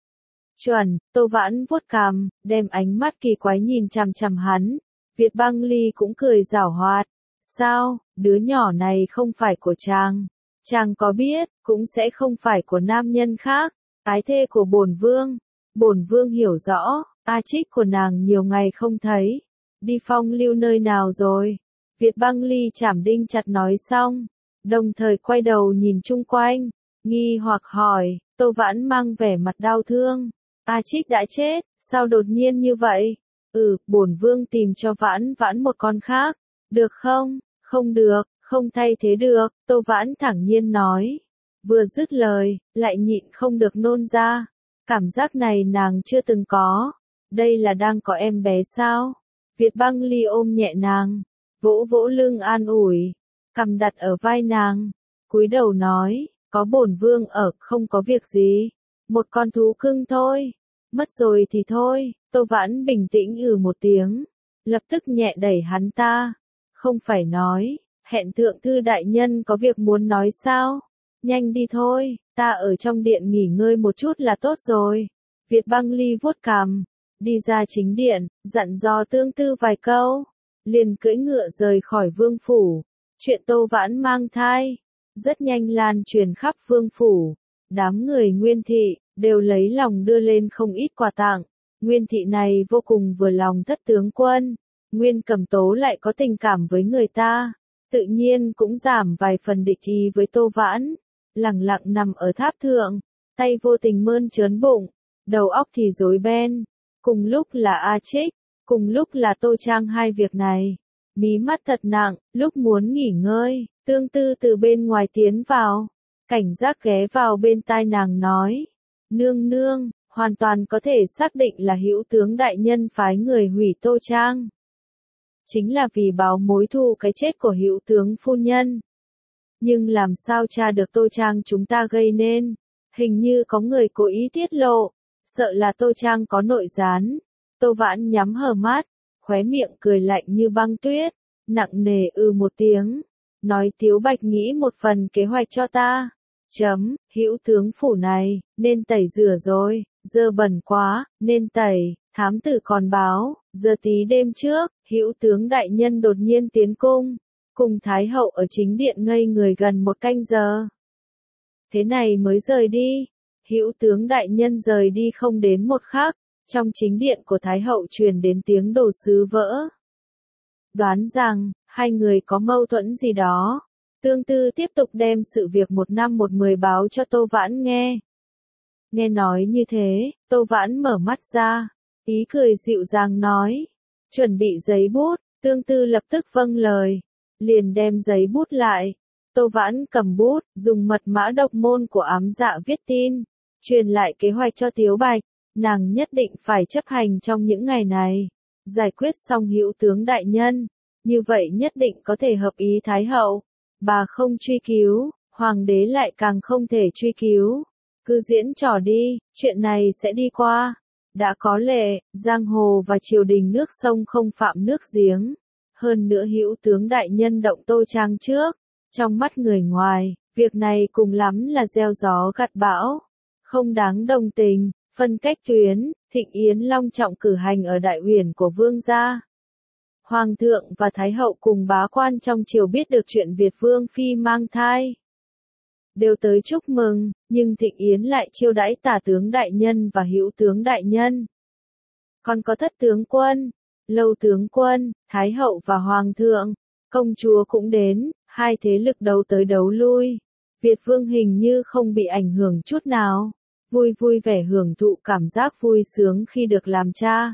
Chuẩn, Tô Vãn vuốt cằm, đem ánh mắt kỳ quái nhìn chằm chằm hắn. Việt Băng Ly cũng cười giảo hoạt, sao, đứa nhỏ này không phải của chàng, chàng có biết, cũng sẽ không phải của nam nhân khác, ái thê của bổn vương. Bổn vương hiểu rõ, A Trích của nàng nhiều ngày không thấy, đi phong lưu nơi nào rồi? Việt Băng Ly chảm đinh chặt nói xong, đồng thời quay đầu nhìn chung quanh, nghi hoặc hỏi. Tô Vãn mang vẻ mặt đau thương, A Trích đã chết, sao đột nhiên như vậy? Ừ, bổn vương tìm cho Vãn Vãn một con khác, được không? Không được, không thay thế được, Tô Vãn thẳng nhiên nói. Vừa dứt lời, lại nhịn không được nôn ra. Cảm giác này nàng chưa từng có. Đây là đang có em bé sao? Việt Băng Ly ôm nhẹ nàng, vỗ vỗ lưng an ủi, cằm đặt ở vai nàng, cúi đầu nói, có bổn vương ở, không có việc gì. Một con thú cưng thôi. Mất rồi thì thôi. Tô Vãn bình tĩnh ừ một tiếng, lập tức nhẹ đẩy hắn ta. Không phải nói, hẹn thượng thư đại nhân có việc muốn nói sao? Nhanh đi thôi, ta ở trong điện nghỉ ngơi một chút là tốt rồi. Việt Băng Ly vuốt cằm, đi ra chính điện, dặn dò Tương Tư vài câu, liền cưỡi ngựa rời khỏi vương phủ. Chuyện Tô Vãn mang thai, rất nhanh lan truyền khắp vương phủ. Đám người Nguyên thị, đều lấy lòng đưa lên không ít quà tặng. Nguyên thị này vô cùng vừa lòng thất tướng quân. Nguyên Cẩm Tố lại có tình cảm với người ta, tự nhiên cũng giảm vài phần địch ý với Tô Vãn. Lẳng lặng nằm ở tháp thượng, tay vô tình mơn trớn bụng, đầu óc thì rối beng. Cùng lúc là A Trích, cùng lúc là Tô Trang hai việc này. Mí mắt thật nặng, lúc muốn nghỉ ngơi, Tương Tư từ bên ngoài tiến vào, cảnh giác ghé vào bên tai nàng nói. Nương nương, hoàn toàn có thể xác định là Hữu tướng đại nhân phái người hủy Tô Trang. Chính là vì báo mối thù cái chết của Hữu tướng phu nhân. Nhưng làm sao tra được Tô Trang chúng ta gây nên? Hình như có người cố ý tiết lộ, sợ là Tô Trang có nội gián. Tô Vãn nhắm hờ mắt, khóe miệng cười lạnh như băng tuyết, nặng nề ư một tiếng, nói Tiếu Bạch nghĩ một phần kế hoạch cho ta. Chấm, Hữu tướng phủ này, nên tẩy rửa rồi, dơ bẩn quá, nên tẩy. Thám tử còn báo, giờ tí đêm trước, Hữu tướng đại nhân đột nhiên tiến cung, cùng Thái hậu ở chính điện ngây người gần một canh giờ. Thế này mới rời đi. Hữu tướng đại nhân rời đi không đến một khắc, trong chính điện của Thái hậu truyền đến tiếng đồ sứ vỡ. Đoán rằng, hai người có mâu thuẫn gì đó. Tương Tư tiếp tục đem sự việc một năm một mười báo cho Tô Vãn nghe. Nghe nói như thế, Tô Vãn mở mắt ra, ý cười dịu dàng nói, chuẩn bị giấy bút. Tương Tư lập tức vâng lời, liền đem giấy bút lại. Tô Vãn cầm bút, dùng mật mã độc môn của ám dạ viết tin. truyền lại kế hoạch cho Tiếu Bạch, nàng nhất định phải chấp hành trong những ngày này. Giải quyết xong hữu tướng đại nhân, như vậy nhất định có thể hợp ý Thái hậu. Bà không truy cứu, hoàng đế lại càng không thể truy cứu. Cứ diễn trò đi, chuyện này sẽ đi qua. Đã có lệ, giang hồ và triều đình nước sông không phạm nước giếng. Hơn nữa hữu tướng đại nhân động Tô Trang trước. Trong mắt người ngoài, việc này cùng lắm là gieo gió gặt bão. Không đáng đồng tình, phân cách tuyến, thịnh yến long trọng cử hành ở đại uyển của vương gia. Hoàng thượng và Thái hậu cùng bá quan trong triều biết được chuyện Việt Vương Phi mang thai. Đều tới chúc mừng, nhưng thịnh yến lại chiêu đãi tả tướng đại nhân và hữu tướng đại nhân. Còn có thất tướng quân, lâu tướng quân, Thái hậu và Hoàng thượng, công chúa cũng đến, hai thế lực đấu tới đấu lui. Việt Vương hình như không bị ảnh hưởng chút nào, vui vui vẻ hưởng thụ cảm giác vui sướng khi được làm cha.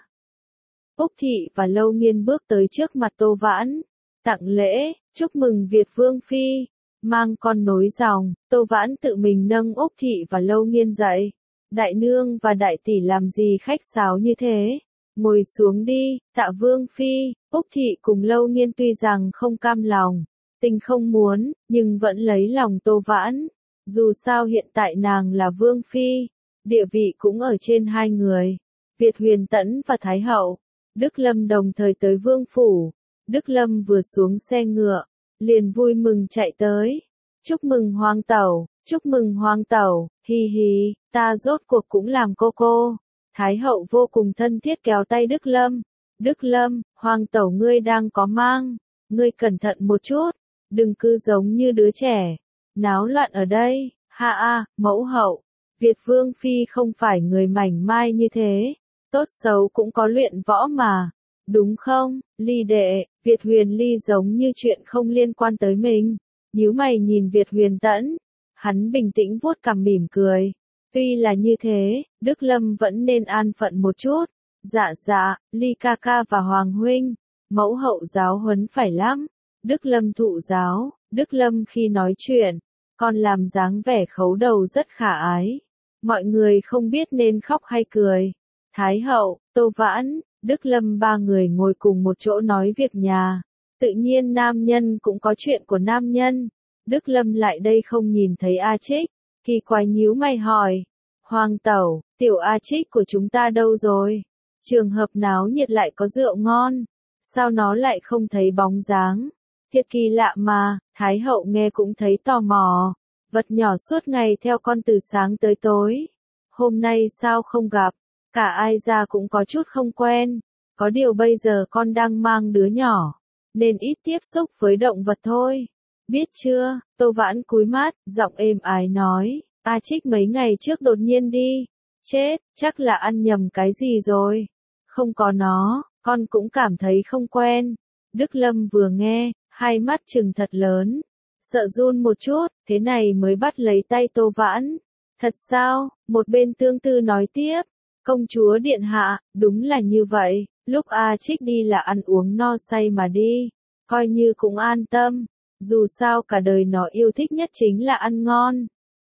Úc Thị và Lâu Nghiên bước tới trước mặt Tô Vãn, tặng lễ, chúc mừng Việt Vương Phi, mang con nối dòng. Tô Vãn tự mình nâng Úc Thị và Lâu Nghiên dậy. Đại nương và đại tỷ làm gì khách sáo như thế? Ngồi xuống đi, Tạ Vương Phi. Úc Thị cùng Lâu Nghiên tuy rằng không cam lòng, tình không muốn, nhưng vẫn lấy lòng Tô Vãn. Dù sao hiện tại nàng là Vương Phi, địa vị cũng ở trên hai người, Việt Huyền Tẫn và Thái hậu. Đức Lâm đồng thời tới Vương Phủ. Đức Lâm vừa xuống xe ngựa, liền vui mừng chạy tới. Chúc mừng Hoàng tẩu, chúc mừng Hoàng tẩu, hi hi, ta rốt cuộc cũng làm cô cô. Thái hậu vô cùng thân thiết kéo tay Đức Lâm. Đức Lâm, Hoàng tẩu ngươi đang có mang, ngươi cẩn thận một chút, đừng cứ giống như đứa trẻ, náo loạn ở đây. Ha a, mẫu hậu, Việt Vương Phi không phải người mảnh mai như thế. Tốt xấu cũng có luyện võ mà, đúng không, Ly đệ? Việt Huyền Ly giống như chuyện không liên quan tới mình, nhíu mày nhìn Việt Huyền Tẫn, hắn bình tĩnh vuốt cằm mỉm cười. Tuy là như thế, Đức Lâm vẫn nên an phận một chút. Dạ dạ, Ly ca ca và Hoàng huynh, mẫu hậu giáo huấn phải lắm. Đức Lâm thụ giáo. Đức Lâm khi nói chuyện, còn làm dáng vẻ khấu đầu rất khả ái. Mọi người không biết nên khóc hay cười. Thái hậu, Tô Vãn, Đức Lâm ba người ngồi cùng một chỗ nói việc nhà. Tự nhiên nam nhân cũng có chuyện của nam nhân. Đức Lâm lại đây không nhìn thấy A Trích, kỳ quái nhíu mày hỏi. Hoàng tẩu, tiểu A Trích của chúng ta đâu rồi? Trường hợp náo nhiệt lại có rượu ngon, sao nó lại không thấy bóng dáng? Thiệt kỳ lạ mà. Thái hậu nghe cũng thấy tò mò. Vật nhỏ suốt ngày theo con từ sáng tới tối. Hôm nay sao không gặp? Cả ai ra cũng có chút không quen. Có điều bây giờ con đang mang đứa nhỏ, nên ít tiếp xúc với động vật thôi. Biết chưa? Tô Vãn cúi mắt, giọng êm ái nói. A Trích mấy ngày trước đột nhiên đi. Chết, chắc là ăn nhầm cái gì rồi. Không có nó, con cũng cảm thấy không quen. Đức Lâm vừa nghe, hai mắt trừng thật lớn. Sợ run một chút, thế này mới bắt lấy tay Tô Vãn. Thật sao? Một bên tương tư nói tiếp. Công chúa điện hạ, đúng là như vậy, lúc A Trích đi là ăn uống no say mà đi, coi như cũng an tâm, dù sao cả đời nó yêu thích nhất chính là ăn ngon.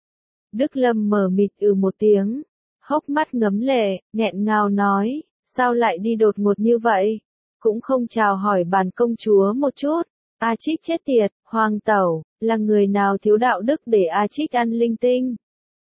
Đức Lâm mờ mịt ừ một tiếng, hốc mắt ngấm lệ, nghẹn ngào nói, sao lại đi đột ngột như vậy, cũng không chào hỏi bàn công chúa một chút. A Trích chết tiệt, Hoàng tẩu, là người nào thiếu đạo đức để A Trích ăn linh tinh?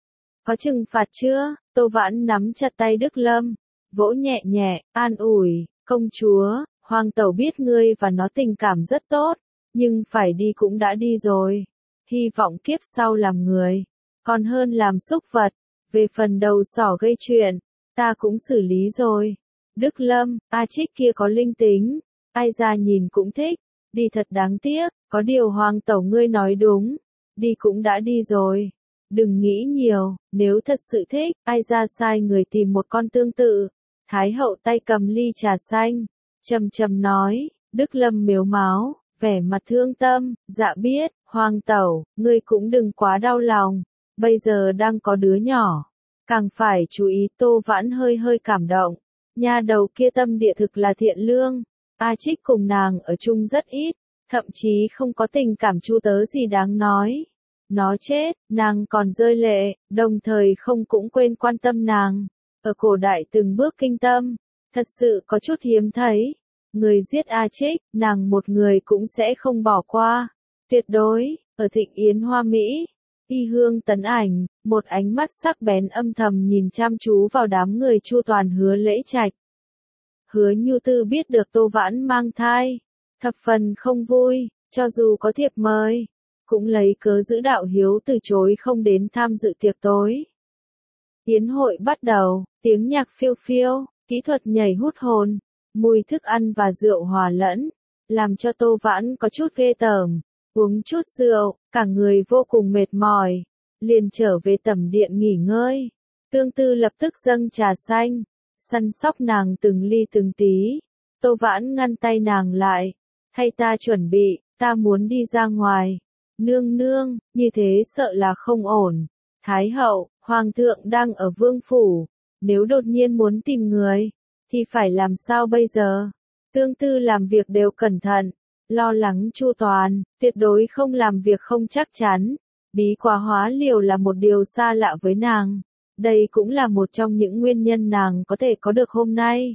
Có trừng phạt chưa? Tô Vãn nắm chặt tay Đức Lâm, vỗ nhẹ nhẹ, an ủi, công chúa, Hoàng tẩu biết ngươi và nó tình cảm rất tốt, nhưng phải đi cũng đã đi rồi. Hy vọng kiếp sau làm người, còn hơn làm súc vật. Về phần đầu sỏ gây chuyện, ta cũng xử lý rồi. Đức Lâm, A Trích kia có linh tính, ai ra nhìn cũng thích, đi thật đáng tiếc, có điều Hoàng tẩu ngươi nói đúng, đi cũng đã đi rồi. Đừng nghĩ nhiều, nếu thật sự thích, ai ra sai người tìm một con tương tự. Thái hậu tay cầm ly trà xanh, trầm trầm nói. Đức Lâm mếu máo, vẻ mặt thương tâm, dạ biết, Hoàng tẩu, ngươi cũng đừng quá đau lòng, bây giờ đang có đứa nhỏ, càng phải chú ý. Tô Vãn hơi hơi cảm động, nha đầu kia tâm địa thực là thiện lương. A Trích cùng nàng ở chung rất ít, thậm chí không có tình cảm chu tớ gì đáng nói. Nó chết, nàng còn rơi lệ, đồng thời không cũng quên quan tâm nàng. Ở cổ đại từng bước kinh tâm, thật sự có chút hiếm thấy. Người giết A Trích, nàng một người cũng sẽ không bỏ qua. Tuyệt đối, ở Thịnh Yến Hoa Mỹ, Y Hương tấn ảnh, một ánh mắt sắc bén âm thầm nhìn chăm chú vào đám người Chu Toàn Hứa Lễ Trạch. Hứa Nhu Tư biết được Tô Vãn mang thai, thập phần không vui, cho dù có thiệp mời, cũng lấy cớ giữ đạo hiếu từ chối không đến tham dự tiệc tối. Yến hội bắt đầu, tiếng nhạc phiêu phiêu, kỹ thuật nhảy hút hồn, mùi thức ăn và rượu hòa lẫn, làm cho Tô Vãn có chút ghê tởm. Uống chút rượu, cả người vô cùng mệt mỏi, liền trở về tẩm điện nghỉ ngơi. Tương Tư lập tức dâng trà xanh, săn sóc nàng từng ly từng tí. Tô Vãn ngăn tay nàng lại, thay ta chuẩn bị, ta muốn đi ra ngoài. Nương nương, như thế sợ là không ổn. Thái hậu, hoàng thượng đang ở vương phủ, nếu đột nhiên muốn tìm người, thì phải làm sao bây giờ? Tương Tư làm việc đều cẩn thận, lo lắng chu toàn, tuyệt đối không làm việc không chắc chắn. Bí quá hóa liều là một điều xa lạ với nàng. Đây cũng là một trong những nguyên nhân nàng có thể có được hôm nay.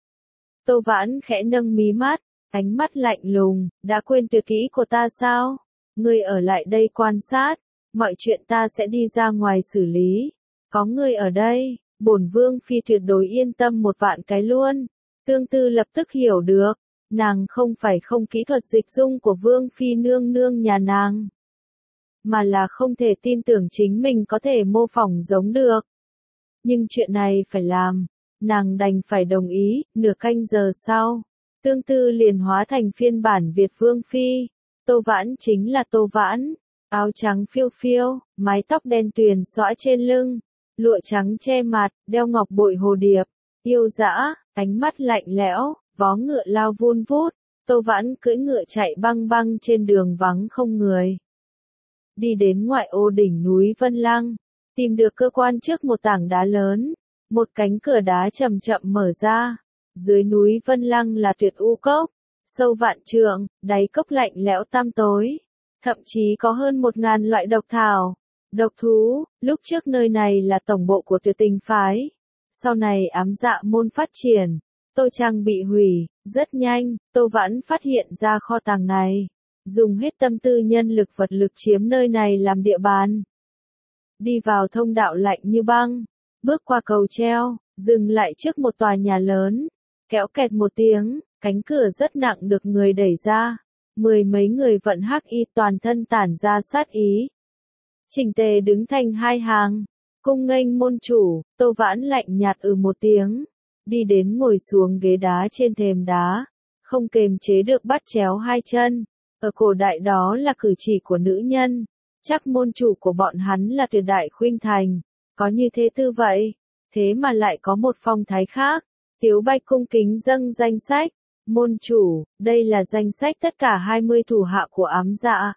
Tô Vãn khẽ nâng mí mắt, ánh mắt lạnh lùng, đã quên tuyệt kỹ của ta sao? Ngươi ở lại đây quan sát, mọi chuyện ta sẽ đi ra ngoài xử lý. Có ngươi ở đây, bổn vương phi tuyệt đối yên tâm một vạn cái luôn. Tương Tư lập tức hiểu được, nàng không phải không kỹ thuật dịch dung của vương phi nương nương nhà nàng, mà là không thể tin tưởng chính mình có thể mô phỏng giống được. Nhưng chuyện này phải làm, nàng đành phải đồng ý. Nửa canh giờ sau, Tương Tư liền hóa thành phiên bản Việt vương phi. Tô Vãn chính là Tô Vãn, áo trắng phiêu phiêu, mái tóc đen tuyền xõa trên lưng, lụa trắng che mặt, đeo ngọc bội hồ điệp, yêu dã, ánh mắt lạnh lẽo, vó ngựa lao vun vút. Tô Vãn cưỡi ngựa chạy băng băng trên đường vắng không người. Đi đến ngoại ô đỉnh núi Vân Lăng, tìm được cơ quan trước một tảng đá lớn, một cánh cửa đá chậm chậm mở ra. Dưới núi Vân Lăng là tuyệt u cốc, sâu vạn trượng, đáy cốc lạnh lẽo tăm tối, thậm chí có hơn một ngàn loại độc thảo, độc thú. Lúc trước nơi này là tổng bộ của Tuyệt Tình phái, sau này ám dạ môn phát triển, Tô Trang bị hủy. Rất nhanh, Tô Vãn phát hiện ra kho tàng này, dùng hết tâm tư nhân lực vật lực chiếm nơi này làm địa bàn. Đi vào thông đạo lạnh như băng, bước qua cầu treo, dừng lại trước một tòa nhà lớn, kéo kẹt một tiếng, cánh cửa rất nặng được người đẩy ra. Mười mấy người vận hắc y toàn thân tản ra sát ý, chỉnh tề đứng thành hai hàng, cung nghênh môn chủ. Tô Vãn lạnh nhạt ừ một tiếng, đi đến ngồi xuống ghế đá trên thềm đá, không kềm chế được bắt chéo hai chân. Ở cổ đại đó là cử chỉ của nữ nhân, chắc môn chủ của bọn hắn là Tuyệt Đại Khuynh Thành, có như thế tư vậy, thế mà lại có một phong thái khác. Tiếu Bạch cung kính dâng danh sách, môn chủ, đây là danh sách tất cả hai mươi thủ hạ của ám dạ.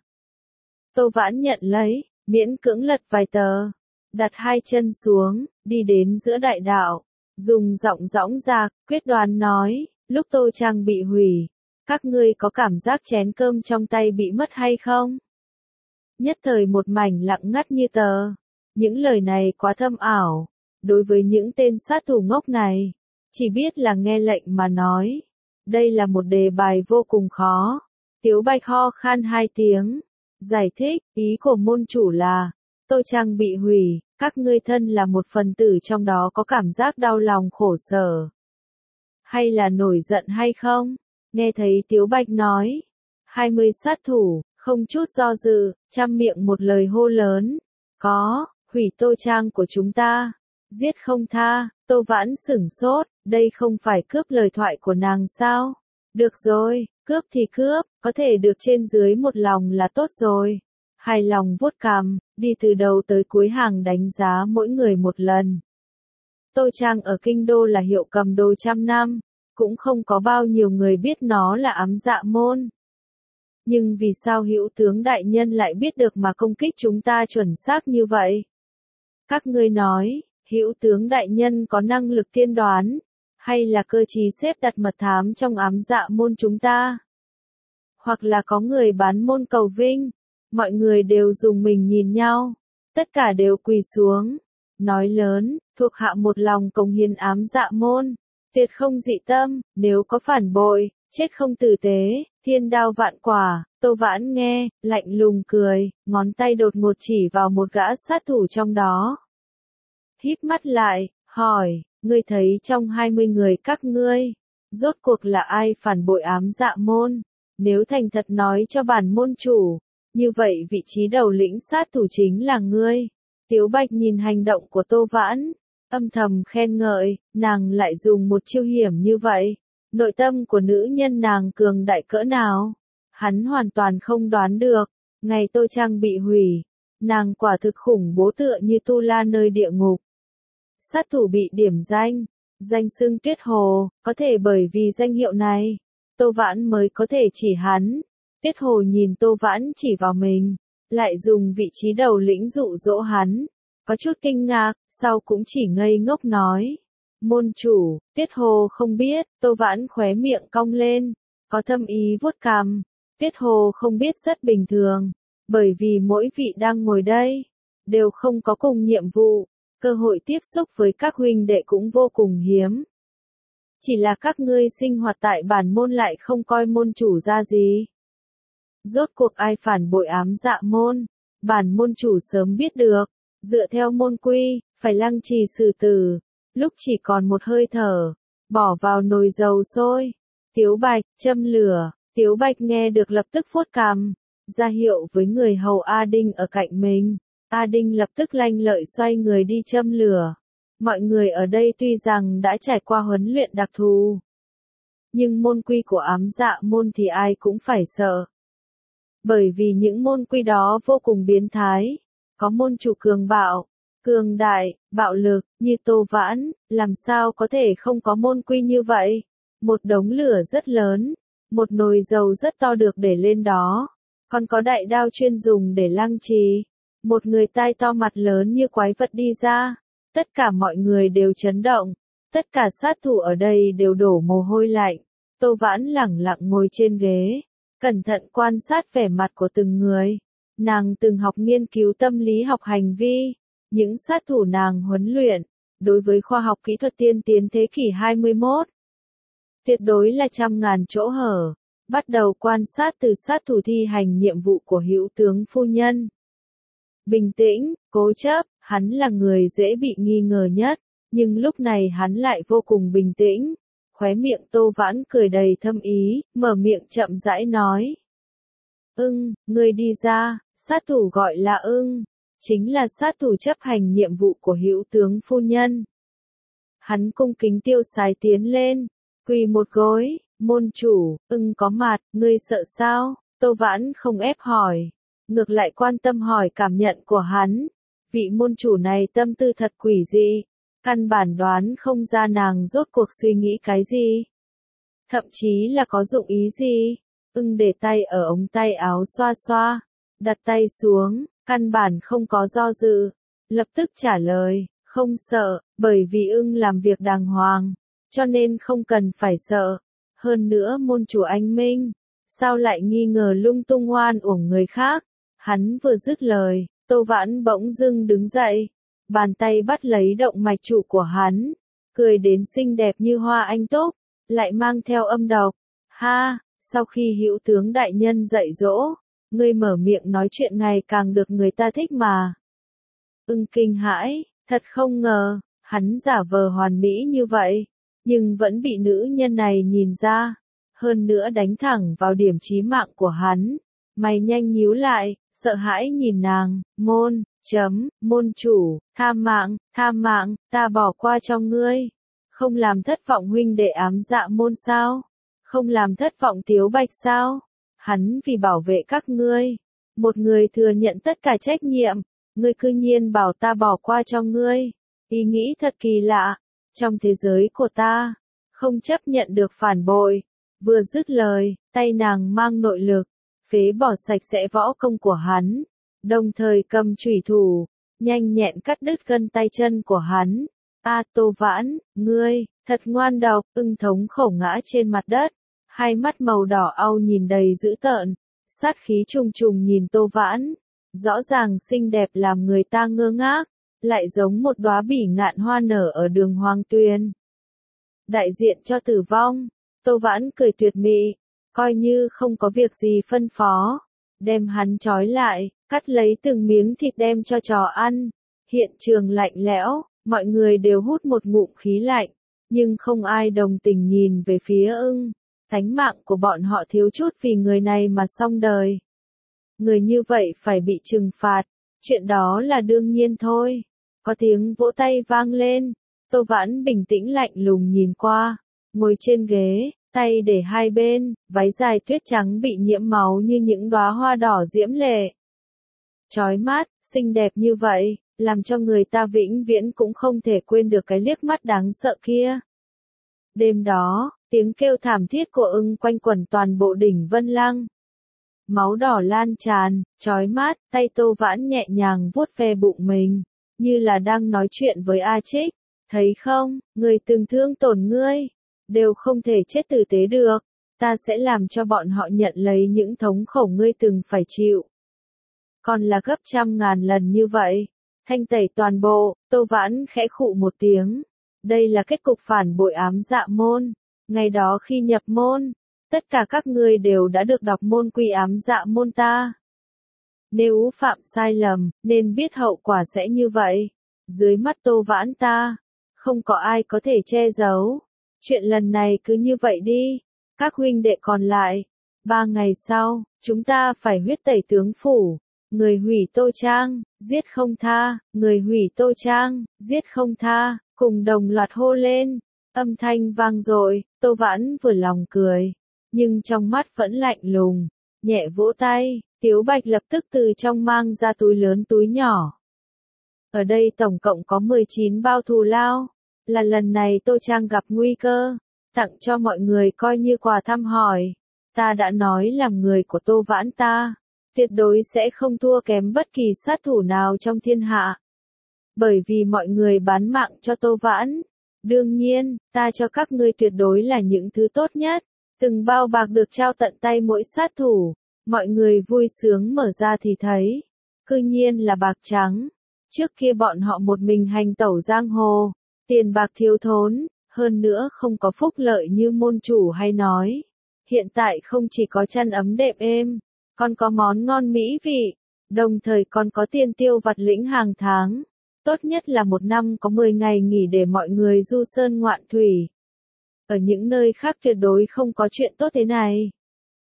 Tô Vãn nhận lấy, miễn cưỡng lật vài tờ, đặt hai chân xuống, đi đến giữa đại đạo, dùng giọng dõng dạc, quyết đoán nói, lúc Tô Trang bị hủy, các ngươi có cảm giác chén cơm trong tay bị mất hay không? Nhất thời một mảnh lặng ngắt như tờ. Những lời này quá thâm ảo, đối với những tên sát thủ ngốc này, chỉ biết là nghe lệnh mà nói. Đây là một đề bài vô cùng khó. Tiếu Bạch ho khan hai tiếng, giải thích, ý của môn chủ là, Tô Trang bị hủy, các ngươi thân là một phần tử trong đó có cảm giác đau lòng khổ sở, hay là nổi giận hay không? Nghe thấy Tiếu Bạch nói, hai mươi sát thủ, không chút do dự, trăm miệng một lời hô lớn, có, hủy Tô Trang của chúng ta, giết không tha. Tô Vãn sửng sốt, đây không phải cướp lời thoại của nàng sao? Được rồi, cướp thì cướp, có thể được trên dưới một lòng là tốt rồi. Hài lòng vuốt cằm, đi từ đầu tới cuối hàng đánh giá mỗi người một lần. Tô Trang ở kinh đô là hiệu cầm đồ trăm năm, cũng không có bao nhiêu người biết nó là ám dạ môn. Nhưng vì sao Hữu tướng đại nhân lại biết được mà công kích chúng ta chuẩn xác như vậy? Các ngươi nói, Hữu tướng đại nhân có năng lực tiên đoán, hay là cơ trí xếp đặt mật thám trong ám dạ môn chúng ta? Hoặc là có người bán môn cầu vinh, Mọi người đều dùng mình nhìn nhau. Tất cả đều quỳ xuống. Nói lớn, thuộc hạ một lòng cống hiến ám dạ môn. Tuyệt không dị tâm, nếu có phản bội, chết không tử tế, thiên đao vạn quả. Tô Vãn nghe, lạnh lùng cười, ngón tay đột ngột chỉ vào một gã sát thủ trong đó. Híp mắt lại, hỏi, ngươi thấy trong hai mươi người các ngươi, rốt cuộc là ai phản bội ám dạ môn? Nếu thành thật nói cho bản môn chủ, như vậy vị trí đầu lĩnh sát thủ chính là ngươi. Tiếu Bạch nhìn hành động của Tô Vãn, âm thầm khen ngợi, nàng lại dùng một chiêu hiểm như vậy. Nội tâm của nữ nhân nàng cường đại cỡ nào? Hắn hoàn toàn không đoán được. Ngày Tô Trang bị hủy, nàng quả thực khủng bố tựa như tu la nơi địa ngục. Sát thủ bị điểm danh, danh xưng Tuyết Hồ, có thể bởi vì danh hiệu này, Tô Vãn mới có thể chỉ hắn. Tuyết Hồ nhìn Tô Vãn chỉ vào mình, lại dùng vị trí đầu lĩnh dụ dỗ hắn. Có chút kinh ngạc, sau cũng chỉ ngây ngốc nói. Môn chủ, Tuyết Hồ không biết, Tô Vãn khóe miệng cong lên, có thâm ý vuốt cằm. Tuyết Hồ không biết rất bình thường, bởi vì mỗi vị đang ngồi đây, đều không có cùng nhiệm vụ, cơ hội tiếp xúc với các huynh đệ cũng vô cùng hiếm. Chỉ là các ngươi sinh hoạt tại bản môn lại không coi môn chủ ra gì. Rốt cuộc ai phản bội ám dạ môn, bản môn chủ sớm biết được, dựa theo môn quy, phải lăng trì xử tử, lúc chỉ còn một hơi thở, bỏ vào nồi dầu sôi. Tiếu Bạch, châm lửa. Tiếu Bạch nghe được lập tức vuốt cằm, ra hiệu với người hầu A Đinh ở cạnh mình. A Đinh lập tức lanh lợi xoay người đi châm lửa. Mọi người ở đây tuy rằng đã trải qua huấn luyện đặc thù, nhưng môn quy của ám dạ môn thì ai cũng phải sợ. Bởi vì những môn quy đó vô cùng biến thái, có môn chủ cường bạo, cường đại, bạo lực, như Tô Vãn, làm sao có thể không có môn quy như vậy? Một đống lửa rất lớn, một nồi dầu rất to được để lên đó, còn có đại đao chuyên dùng để lăng trì. Một người tai to mặt lớn như quái vật đi ra, tất cả mọi người đều chấn động, tất cả sát thủ ở đây đều đổ mồ hôi lạnh. Tô Vãn lẳng lặng ngồi trên ghế, cẩn thận quan sát vẻ mặt của từng người. Nàng từng học nghiên cứu tâm lý học hành vi, những sát thủ nàng huấn luyện, đối với khoa học kỹ thuật tiên tiến thế kỷ hai mươi mốt. Tuyệt đối là trăm ngàn chỗ hở, bắt đầu quan sát từ sát thủ thi hành nhiệm vụ của hữu tướng phu nhân. Bình tĩnh, cố chấp, hắn là người dễ bị nghi ngờ nhất, nhưng lúc này hắn lại vô cùng bình tĩnh. Khóe miệng Tô Vãn cười đầy thâm ý, mở miệng chậm rãi nói. Ưng, ngươi đi ra, sát thủ gọi là Ưng, chính là sát thủ chấp hành nhiệm vụ của hữu tướng phu nhân. Hắn cung kính tiêu sái tiến lên, quỳ một gối, môn chủ, Ưng có mặt, ngươi sợ sao? Tô Vãn không ép hỏi, ngược lại quan tâm hỏi cảm nhận của hắn. Vị môn chủ này tâm tư thật quỷ dị, căn bản đoán không ra nàng rốt cuộc suy nghĩ cái gì. Thậm chí là có dụng ý gì. Ưng để tay ở ống tay áo xoa xoa, đặt tay xuống, căn bản không có do dự, lập tức trả lời, không sợ, bởi vì Ưng làm việc đàng hoàng, cho nên không cần phải sợ. Hơn nữa môn chủ anh Minh, sao lại nghi ngờ lung tung oan uổng người khác? Hắn vừa dứt lời, Tô Vãn bỗng dưng đứng dậy, bàn tay bắt lấy động mạch trụ của hắn, cười đến xinh đẹp như hoa anh túc, lại mang theo âm độc. Ha, sau khi hữu tướng đại nhân dạy dỗ, ngươi mở miệng nói chuyện ngày càng được người ta thích mà. Ưng kinh hãi, thật không ngờ, hắn giả vờ hoàn mỹ như vậy, nhưng vẫn bị nữ nhân này nhìn ra, hơn nữa đánh thẳng vào điểm chí mạng của hắn. Mày nhanh nhíu lại, sợ hãi nhìn nàng, môn, chấm, môn chủ, tha mạng, tha mạng, ta bỏ qua cho ngươi. Không làm thất vọng huynh đệ ám dạ môn sao? Không làm thất vọng Tiếu Bạch sao? Hắn vì bảo vệ các ngươi, một người thừa nhận tất cả trách nhiệm, ngươi cư nhiên bảo ta bỏ qua cho ngươi. Ý nghĩ thật kỳ lạ, trong thế giới của ta, không chấp nhận được phản bội. Vừa dứt lời, tay nàng mang nội lực, phế bỏ sạch sẽ võ công của hắn, đồng thời cầm chủy thủ, nhanh nhẹn cắt đứt gân tay chân của hắn. A Tô Vãn, ngươi, thật ngoan độc. Ưng thống khổ ngã trên mặt đất, hai mắt màu đỏ au nhìn đầy dữ tợn, sát khí trùng trùng nhìn Tô Vãn, rõ ràng xinh đẹp làm người ta ngơ ngác, lại giống một đóa bỉ ngạn hoa nở ở đường Hoàng Tuyền. Đại diện cho tử vong, Tô Vãn cười tuyệt mị, coi như không có việc gì phân phó, đem hắn trói lại, cắt lấy từng miếng thịt đem cho chó ăn. Hiện trường lạnh lẽo, mọi người đều hút một ngụm khí lạnh, nhưng không ai đồng tình nhìn về phía ưng. Tánh mạng của bọn họ thiếu chút vì người này mà xong đời. Người như vậy phải bị trừng phạt, chuyện đó là đương nhiên thôi. Có tiếng vỗ tay vang lên, Tô Vãn bình tĩnh lạnh lùng nhìn qua, ngồi trên ghế, tay để hai bên, váy dài tuyết trắng bị nhiễm máu như những đóa hoa đỏ diễm lệ. Chói mắt, xinh đẹp như vậy, làm cho người ta vĩnh viễn cũng không thể quên được cái liếc mắt đáng sợ kia. Đêm đó, tiếng kêu thảm thiết của ưng quanh quẩn toàn bộ đỉnh Vân Lăng. Máu đỏ lan tràn, chói mắt, tay Tô Vãn nhẹ nhàng vuốt ve bụng mình, như là đang nói chuyện với A Trích. Thấy không, người từng thương tổn ngươi, đều không thể chết tử tế được, ta sẽ làm cho bọn họ nhận lấy những thống khổ ngươi từng phải chịu. Còn là gấp trăm ngàn lần như vậy, thanh tẩy toàn bộ, Tô Vãn khẽ khụ một tiếng. Đây là kết cục phản bội ám dạ môn. Ngày đó khi nhập môn, tất cả các ngươi đều đã được đọc môn quy ám dạ môn ta. Nếu phạm sai lầm, nên biết hậu quả sẽ như vậy. Dưới mắt Tô Vãn ta, không có ai có thể che giấu. Chuyện lần này cứ như vậy đi. Các huynh đệ còn lại, ba ngày sau, chúng ta phải huyết tẩy tướng phủ. Người hủy Tô Trang, giết không tha, người hủy Tô Trang, giết không tha, cùng đồng loạt hô lên. Âm thanh vang dội, Tô Vãn vừa lòng cười, nhưng trong mắt vẫn lạnh lùng, nhẹ vỗ tay, Tiếu Bạch lập tức từ trong mang ra túi lớn túi nhỏ. Ở đây tổng cộng có mười chín bao thù lao, là lần này Tô Trang gặp nguy cơ, tặng cho mọi người coi như quà thăm hỏi. Ta đã nói làm người của Tô Vãn ta, tuyệt đối sẽ không thua kém bất kỳ sát thủ nào trong thiên hạ. Bởi vì mọi người bán mạng cho Tô Vãn. Đương nhiên, ta cho các ngươi tuyệt đối là những thứ tốt nhất. Từng bao bạc được trao tận tay mỗi sát thủ. Mọi người vui sướng mở ra thì thấy. Cư nhiên là bạc trắng. Trước kia bọn họ một mình hành tẩu giang hồ. Tiền bạc thiếu thốn. Hơn nữa không có phúc lợi như môn chủ hay nói. Hiện tại không chỉ có chăn ấm đệm êm. Còn có món ngon mỹ vị. Đồng thời còn có tiền tiêu vặt lĩnh hàng tháng. Tốt nhất là một năm có mười ngày nghỉ để mọi người du sơn ngoạn thủy. Ở những nơi khác tuyệt đối không có chuyện tốt thế này.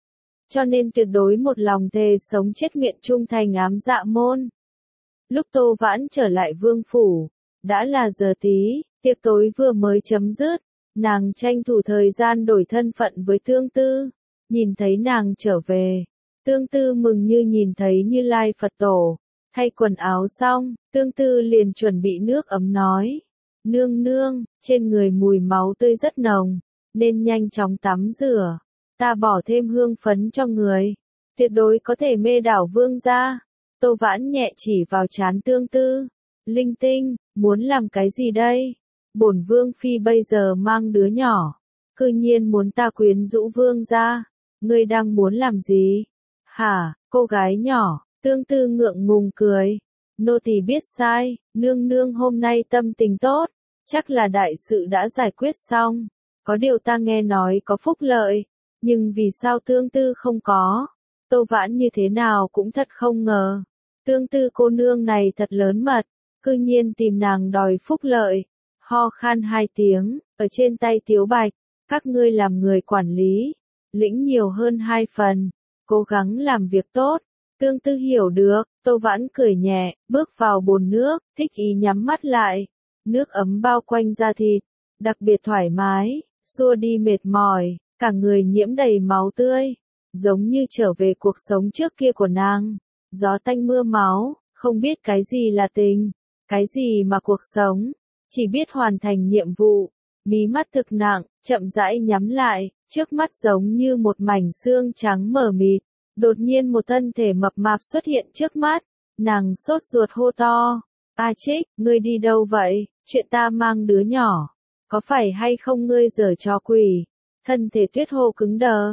Cho nên tuyệt đối một lòng thề sống chết nguyện trung thành ám dạ môn. Lúc Tô Vãn trở lại vương phủ, đã là giờ tí, tiệc tối vừa mới chấm dứt, nàng tranh thủ thời gian đổi thân phận với Tương Tư. Nhìn thấy nàng trở về, Tương Tư mừng như nhìn thấy Như Lai Phật Tổ. Thay quần áo xong, Tương Tư liền chuẩn bị nước ấm nói. Nương nương, trên người mùi máu tươi rất nồng, nên nhanh chóng tắm rửa. Ta bỏ thêm hương phấn cho người. Tuyệt đối có thể mê đảo vương gia. Tô Vãn nhẹ chỉ vào trán Tương Tư. Linh tinh, muốn làm cái gì đây? Bổn vương phi bây giờ mang đứa nhỏ. Cư nhiên muốn ta quyến rũ vương gia. Ngươi đang muốn làm gì? Hả, cô gái nhỏ. Tương Tư ngượng ngùng cười. Nô tỳ biết sai, nương nương hôm nay tâm tình tốt, chắc là đại sự đã giải quyết xong. Có điều ta nghe nói có phúc lợi, nhưng vì sao Tương Tư không có? Tô Vãn như thế nào cũng thật không ngờ. Tương Tư cô nương này thật lớn mật, cư nhiên tìm nàng đòi phúc lợi. Ho khan hai tiếng, ở trên tay Tiếu Bạch, các ngươi làm người quản lý, lĩnh nhiều hơn hai phần, cố gắng làm việc tốt. Tương Tư hiểu được, Tô Vãn cười nhẹ, bước vào bồn nước, thích ý nhắm mắt lại. Nước ấm bao quanh da thịt, đặc biệt thoải mái, xua đi mệt mỏi, cả người nhiễm đầy máu tươi, giống như trở về cuộc sống trước kia của nàng. Gió tanh mưa máu, không biết cái gì là tình, cái gì mà cuộc sống, chỉ biết hoàn thành nhiệm vụ. Mí mắt thực nặng, chậm rãi nhắm lại, trước mắt giống như một mảnh xương trắng mờ mịt. Đột nhiên một thân thể mập mạp xuất hiện trước mắt, nàng sốt ruột hô to. A Trích, ngươi đi đâu vậy? Chuyện ta mang đứa nhỏ. Có phải hay không ngươi giở trò quỷ? Thân thể Tuyết Hồ cứng đờ.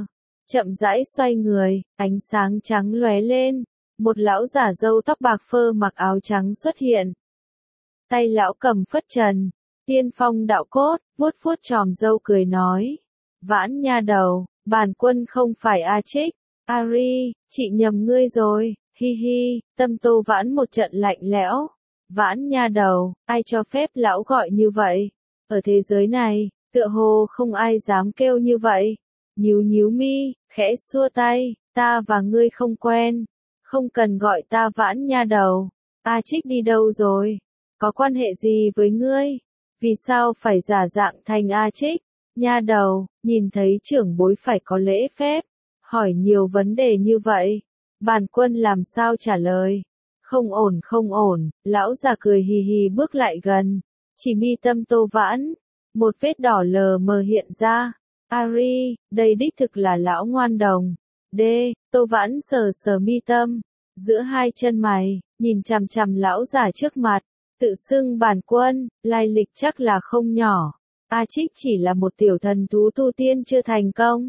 chậm rãi xoay người, ánh sáng trắng lóe lên, một lão giả râu tóc bạc phơ mặc áo trắng xuất hiện. Tay lão cầm phất trần, tiên phong đạo cốt, vuốt vuốt chòm râu cười nói. Vãn nha đầu, bản quân không phải A Trích, Ari, chị nhầm ngươi rồi, hi hi, tâm Tô Vãn một trận lạnh lẽo. Vãn nha đầu, ai cho phép lão gọi như vậy? Ở thế giới này, tựa hồ không ai dám kêu như vậy. Nhíu nhíu mi, khẽ xua tay, ta và ngươi không quen, không cần gọi ta Vãn nha đầu. A Trích đi đâu rồi? Có quan hệ gì với ngươi? Vì sao phải giả dạng thành A Trích? Nha đầu, nhìn thấy trưởng bối phải có lễ phép, hỏi nhiều vấn đề như vậy, bản quân làm sao trả lời? Không ổn không ổn, lão già cười hì hì bước lại gần, chỉ mi tâm Tô Vãn, một vết đỏ lờ mờ hiện ra. Ari, đây đích thực là lão ngoan đồng. D, Tô Vãn sờ sờ mi tâm, giữa hai chân mày, nhìn chằm chằm lão già trước mặt, tự xưng bản quân, lai lịch chắc là không nhỏ. A Trích chỉ là một tiểu thần thú tu tiên chưa thành công.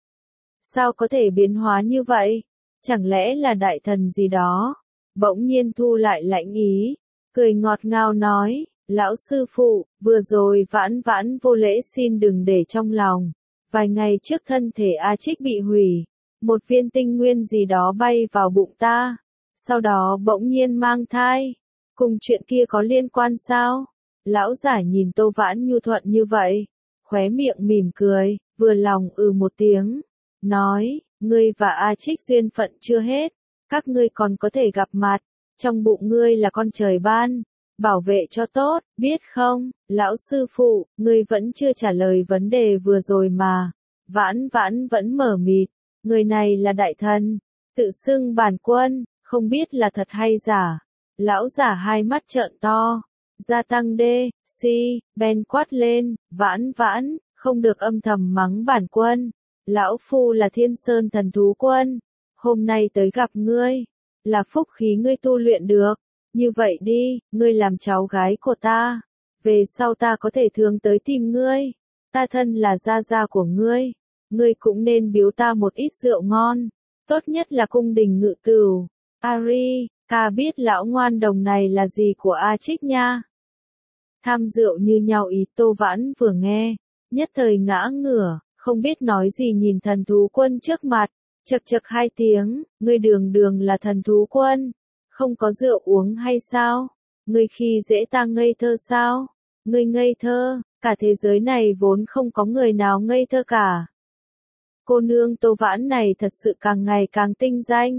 Sao có thể biến hóa như vậy? Chẳng lẽ là đại thần gì đó? Bỗng nhiên thu lại lãnh ý, cười ngọt ngào nói, lão sư phụ, vừa rồi Vãn Vãn vô lễ xin đừng để trong lòng. Vài ngày trước thân thể A Trích bị hủy, một viên tinh nguyên gì đó bay vào bụng ta, sau đó bỗng nhiên mang thai. Cùng chuyện kia có liên quan sao? Lão giả nhìn Tô Vãn nhu thuận như vậy, khóe miệng mỉm cười, vừa lòng ừ một tiếng, nói, ngươi và A Trích duyên phận chưa hết, các ngươi còn có thể gặp mặt, trong bụng ngươi là con trời ban, bảo vệ cho tốt, biết không? Lão sư phụ, ngươi vẫn chưa trả lời vấn đề vừa rồi mà. Vãn Vãn vẫn mở mịt, người này là đại thần, tự xưng bản quân, không biết là thật hay giả. Lão giả hai mắt trợn to, gia tăng D, C, Ben quát lên, Vãn Vãn, không được âm thầm mắng bản quân. Lão phu là Thiên Sơn thần thú quân, hôm nay tới gặp ngươi, là phúc khí ngươi tu luyện được. Như vậy đi, ngươi làm cháu gái của ta, về sau ta có thể thường tới tìm ngươi, ta thân là gia gia của ngươi, ngươi cũng nên biếu ta một ít rượu ngon, tốt nhất là cung đình ngự tửu. Ari, ca biết lão ngoan đồng này là gì của A Trích nha. Tham rượu như nhau ý. Tô Vãn vừa nghe, nhất thời ngã ngửa, không biết nói gì nhìn thần thú quân trước mặt, chậc chậc hai tiếng, ngươi đường đường là thần thú quân, không có rượu uống hay sao? Ngươi khi dễ ta ngây thơ sao? Ngươi ngây thơ, cả thế giới này vốn không có người nào ngây thơ cả. Cô nương Tô Vãn này thật sự càng ngày càng tinh danh.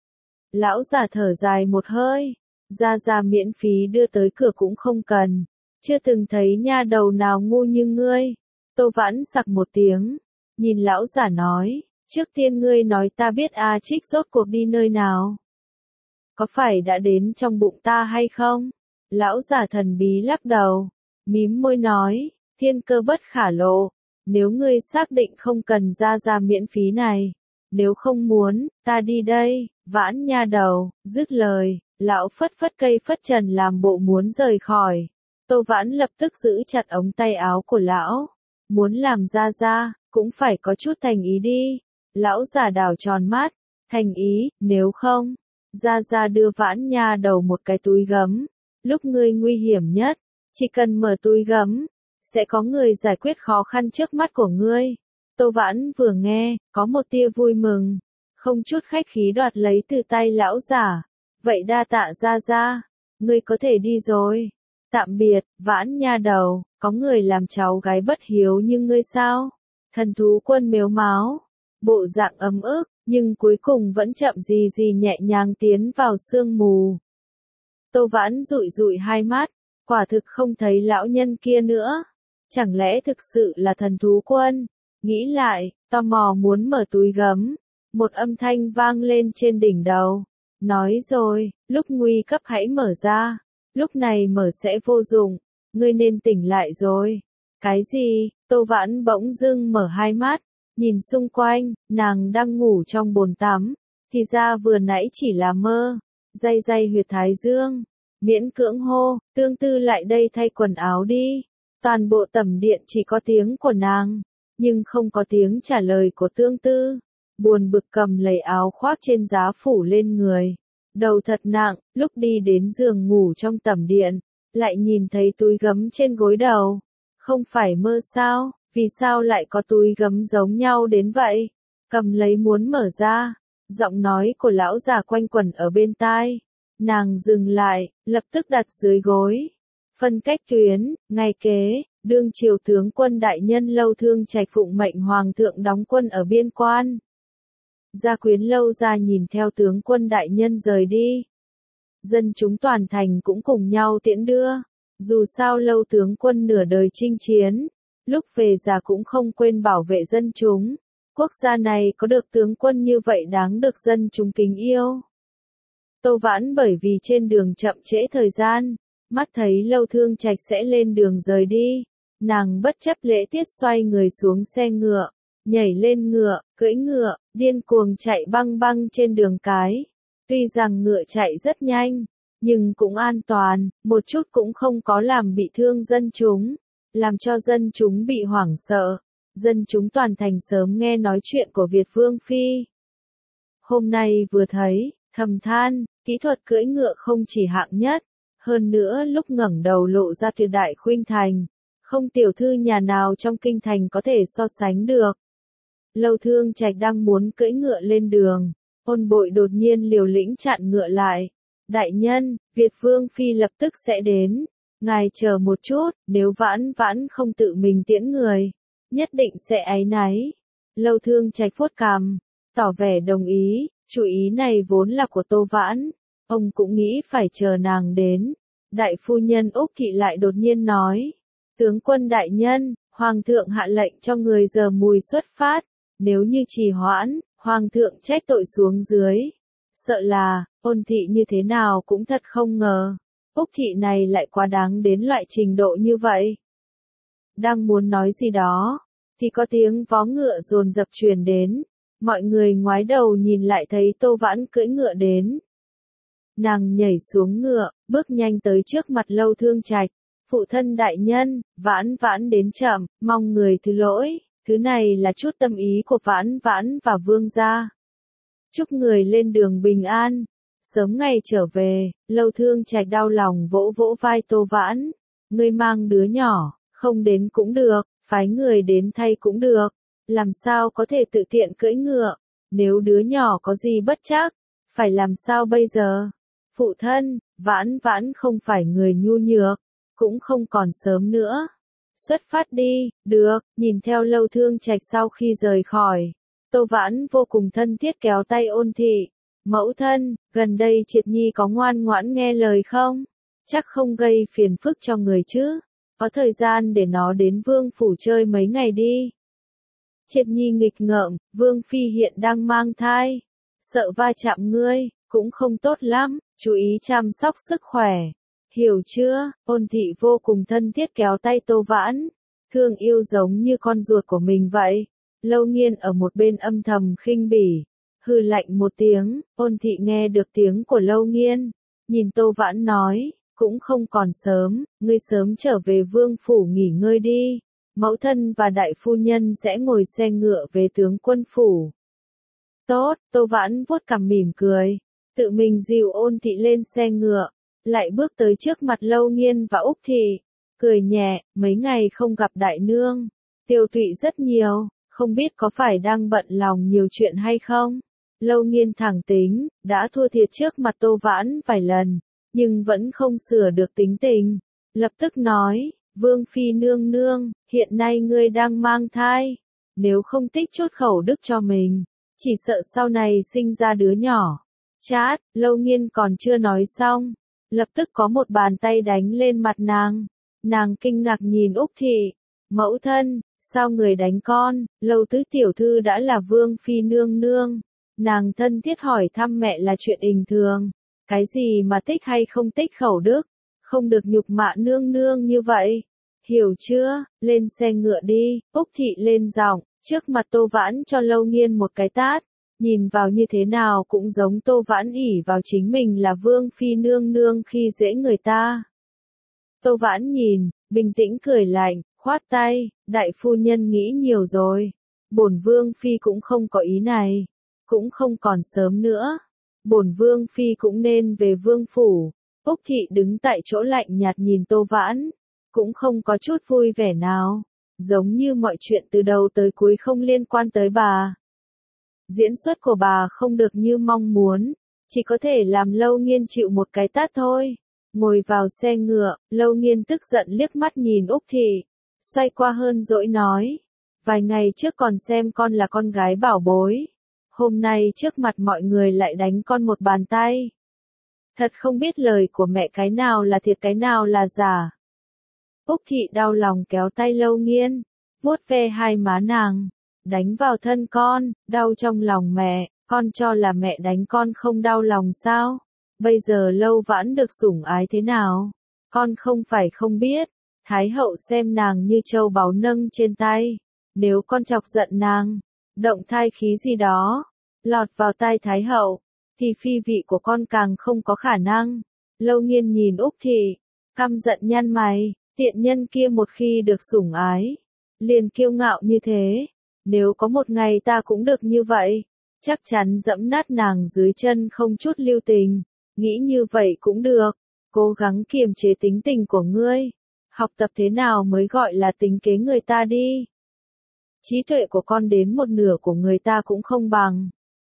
Lão già thở dài một hơi, gia gia miễn phí đưa tới cửa cũng không cần, chưa từng thấy nha đầu nào ngu như ngươi. Tô Vãn sặc một tiếng, nhìn lão già nói, trước tiên ngươi nói ta biết A Trích rốt cuộc đi nơi nào. Có phải đã đến trong bụng ta hay không? Lão già thần bí lắc đầu, mím môi nói, thiên cơ bất khả lộ, nếu ngươi xác định không cần gia gia miễn phí này, nếu không muốn, ta đi đây. Vãn nha đầu, dứt lời, lão phất phất cây phất trần làm bộ muốn rời khỏi. Tô Vãn lập tức giữ chặt ống tay áo của lão, muốn làm gia gia, cũng phải có chút thành ý đi. Lão già đảo tròn mắt, thành ý, nếu không, gia gia đưa Vãn nha đầu một cái túi gấm, lúc ngươi nguy hiểm nhất, chỉ cần mở túi gấm, sẽ có người giải quyết khó khăn trước mắt của ngươi. Tô Vãn vừa nghe, có một tia vui mừng, không chút khách khí đoạt lấy từ tay lão giả. Vậy đa tạ gia gia, ngươi có thể đi rồi. Tạm biệt, Vãn nha đầu, có người làm cháu gái bất hiếu như ngươi sao? Thần thú quân mếu máo, bộ dạng ấm ức, nhưng cuối cùng vẫn chậm gì gì nhẹ nhàng tiến vào sương mù. Tô Vãn dụi dụi hai mắt, quả thực không thấy lão nhân kia nữa. Chẳng lẽ thực sự là thần thú quân? Nghĩ lại, tò mò muốn mở túi gấm. Một âm thanh vang lên trên đỉnh đầu. Nói rồi, lúc nguy cấp hãy mở ra. Lúc này mở sẽ vô dụng. Ngươi nên tỉnh lại rồi. Cái gì? Tô Vãn bỗng dưng mở hai mắt. Nhìn xung quanh, nàng đang ngủ trong bồn tắm. Thì ra vừa nãy chỉ là mơ. Day day huyệt thái dương. Miễn cưỡng hô, Tương Tư lại đây thay quần áo đi. Toàn bộ tầm điện chỉ có tiếng của nàng, nhưng không có tiếng trả lời của Tương Tư. buồn bực cầm lấy áo khoác trên giá phủ lên người. Đầu thật nặng, lúc đi đến giường ngủ trong tẩm điện, lại nhìn thấy túi gấm trên gối đầu. Không phải mơ sao, vì sao lại có túi gấm giống nhau đến vậy? Cầm lấy muốn mở ra, giọng nói của lão già quanh quẩn ở bên tai. Nàng dừng lại, lập tức đặt dưới gối. Phân cách tuyến, ngày kế, đương triều tướng quân đại nhân Lâu Thương Trạch phụng mệnh hoàng thượng đóng quân ở biên quan. Gia quyến Lâu gia nhìn theo tướng quân đại nhân rời đi. Dân chúng toàn thành cũng cùng nhau tiễn đưa. Dù sao Lâu tướng quân nửa đời chinh chiến, lúc về già cũng không quên bảo vệ dân chúng. Quốc gia này có được tướng quân như vậy đáng được dân chúng kính yêu. Tô Vãn bởi vì trên đường chậm trễ thời gian, mắt thấy Lâu Thương Trạch sẽ lên đường rời đi, nàng bất chấp lễ tiết xoay người xuống xe ngựa, nhảy lên ngựa, cưỡi ngựa, điên cuồng chạy băng băng trên đường cái. Tuy rằng ngựa chạy rất nhanh, nhưng cũng an toàn, một chút cũng không có làm bị thương dân chúng, làm cho dân chúng bị hoảng sợ. Dân chúng toàn thành sớm nghe nói chuyện của Việt Vương Phi. Hôm nay vừa thấy, thầm than, kỹ thuật cưỡi ngựa không chỉ hạng nhất, hơn nữa lúc ngẩng đầu lộ ra tuyệt đại khuynh thành, không tiểu thư nhà nào trong kinh thành có thể so sánh được. Lâu Thương Trạch đang muốn cưỡi ngựa lên đường, Ôn Bội đột nhiên liều lĩnh chặn ngựa lại. Đại nhân, Việt Vương Phi lập tức sẽ đến, ngài chờ một chút, nếu Vãn Vãn không tự mình tiễn người, nhất định sẽ áy náy. Lâu Thương Trạch vuốt cằm, tỏ vẻ đồng ý, chủ ý này vốn là của Tô Vãn, ông cũng nghĩ phải chờ nàng đến. Đại phu nhân Úc Thị lại đột nhiên nói, tướng quân đại nhân, Hoàng thượng hạ lệnh cho người giờ mùi xuất phát, nếu như trì hoãn, Hoàng thượng trách tội xuống dưới. Sợ là, Ôn Thị như thế nào cũng thật không ngờ, Úc Thị này lại quá đáng đến loại trình độ như vậy. Đang muốn nói gì đó, thì có tiếng vó ngựa dồn dập truyền đến, mọi người ngoái đầu nhìn lại thấy Tô Vãn cưỡi ngựa đến. Nàng nhảy xuống ngựa, bước nhanh tới trước mặt Lâu Thương Trạch, phụ thân đại nhân, Vãn Vãn đến chậm, mong người thứ lỗi, thứ này là chút tâm ý của Vãn Vãn và Vương gia. Chúc người lên đường bình an, sớm ngày trở về. Lâu Thương Trạch đau lòng vỗ vỗ vai Tô Vãn, ngươi mang đứa nhỏ, không đến cũng được, phái người đến thay cũng được, làm sao có thể tự tiện cưỡi ngựa, nếu đứa nhỏ có gì bất trắc, phải làm sao bây giờ? Phụ thân, Vãn Vãn không phải người nhu nhược, cũng không còn sớm nữa. Xuất phát đi, được, nhìn theo Lâu Thương Trạch sau khi rời khỏi. Tô Vãn vô cùng thân thiết kéo tay Ôn Thị. Mẫu thân, gần đây Triệt Nhi có ngoan ngoãn nghe lời không? Chắc không gây phiền phức cho người chứ? Có thời gian để nó đến Vương phủ chơi mấy ngày đi. Triệt Nhi nghịch ngợm, Vương Phi hiện đang mang thai. Sợ va chạm ngươi, cũng không tốt lắm, chú ý chăm sóc sức khỏe. Hiểu chưa? Ôn Thị vô cùng thân thiết kéo tay Tô Vãn, thương yêu giống như con ruột của mình vậy. Lâu Nghiên ở một bên âm thầm khinh bỉ, hừ lạnh một tiếng. Ôn Thị nghe được tiếng của Lâu Nghiên, nhìn Tô Vãn nói, cũng không còn sớm, ngươi sớm trở về Vương phủ nghỉ ngơi đi. Mẫu thân và đại phu nhân sẽ ngồi xe ngựa về tướng quân phủ. Tốt, Tô Vãn vuốt cằm mỉm cười, tự mình dìu Ôn Thị lên xe ngựa, lại bước tới trước mặt Lâu Nghiên và Úc Thị, cười nhẹ, mấy ngày không gặp đại nương, tiêu tụy rất nhiều, không biết có phải đang bận lòng nhiều chuyện hay không? Lâu Nghiên thẳng tính, đã thua thiệt trước mặt Tô Vãn vài lần, nhưng vẫn không sửa được tính tình, lập tức nói, Vương Phi nương nương, hiện nay ngươi đang mang thai, nếu không tích chút khẩu đức cho mình, chỉ sợ sau này sinh ra đứa nhỏ. Chát, Lâu Nghiên còn chưa nói xong, lập tức có một bàn tay đánh lên mặt nàng, nàng kinh ngạc nhìn Úc Thị, mẫu thân, sao người đánh con? Lâu tứ tiểu thư đã là Vương Phi nương nương, nàng thân thiết hỏi thăm mẹ là chuyện bình thường, cái gì mà tích hay không tích khẩu đức, không được nhục mạ nương nương như vậy, hiểu chưa? Lên xe ngựa đi. Úc Thị lên giọng, trước mặt Tô Vãn cho Lâu Nghiên một cái tát, nhìn vào như thế nào cũng giống Tô Vãn ỷ vào chính mình là Vương Phi nương nương khi dễ người ta. Tô Vãn nhìn, bình tĩnh cười lạnh, khoát tay, đại phu nhân nghĩ nhiều rồi, Bổn vương phi cũng không có ý này, cũng không còn sớm nữa. Bổn vương phi cũng nên về vương phủ. Úc thị đứng tại chỗ lạnh nhạt nhìn Tô Vãn, cũng không có chút vui vẻ nào, giống như mọi chuyện từ đầu tới cuối không liên quan tới bà. Diễn xuất của bà không được như mong muốn, chỉ có thể làm Lâu Nghiên chịu một cái tát thôi. Ngồi vào xe ngựa, Lâu Nghiên tức giận liếc mắt nhìn Úc thị, xoay qua hơn dỗi nói, vài ngày trước còn xem con là con gái bảo bối, hôm nay trước mặt mọi người lại đánh con một bàn tay. Thật không biết lời của mẹ cái nào là thiệt cái nào là giả. Úc thị đau lòng kéo tay Lâu Nghiên, vuốt ve hai má nàng, đánh vào thân con, đau trong lòng mẹ, con cho là mẹ đánh con không đau lòng sao? Bây giờ Lâu Vãn được sủng ái thế nào? Con không phải không biết, Thái hậu xem nàng như châu báu nâng trên tay, nếu con chọc giận nàng, động thai khí gì đó, lọt vào tai Thái hậu, thì phi vị của con càng không có khả năng. Lâu Nghiên nhìn Úc thị, căm giận nhăn mày, tiện nhân kia một khi được sủng ái, liền kiêu ngạo như thế, nếu có một ngày ta cũng được như vậy, chắc chắn dẫm nát nàng dưới chân không chút lưu tình, nghĩ như vậy cũng được, cố gắng kiềm chế tính tình của ngươi, học tập thế nào mới gọi là tính kế người ta đi. Trí tuệ của con đến một nửa của người ta cũng không bằng.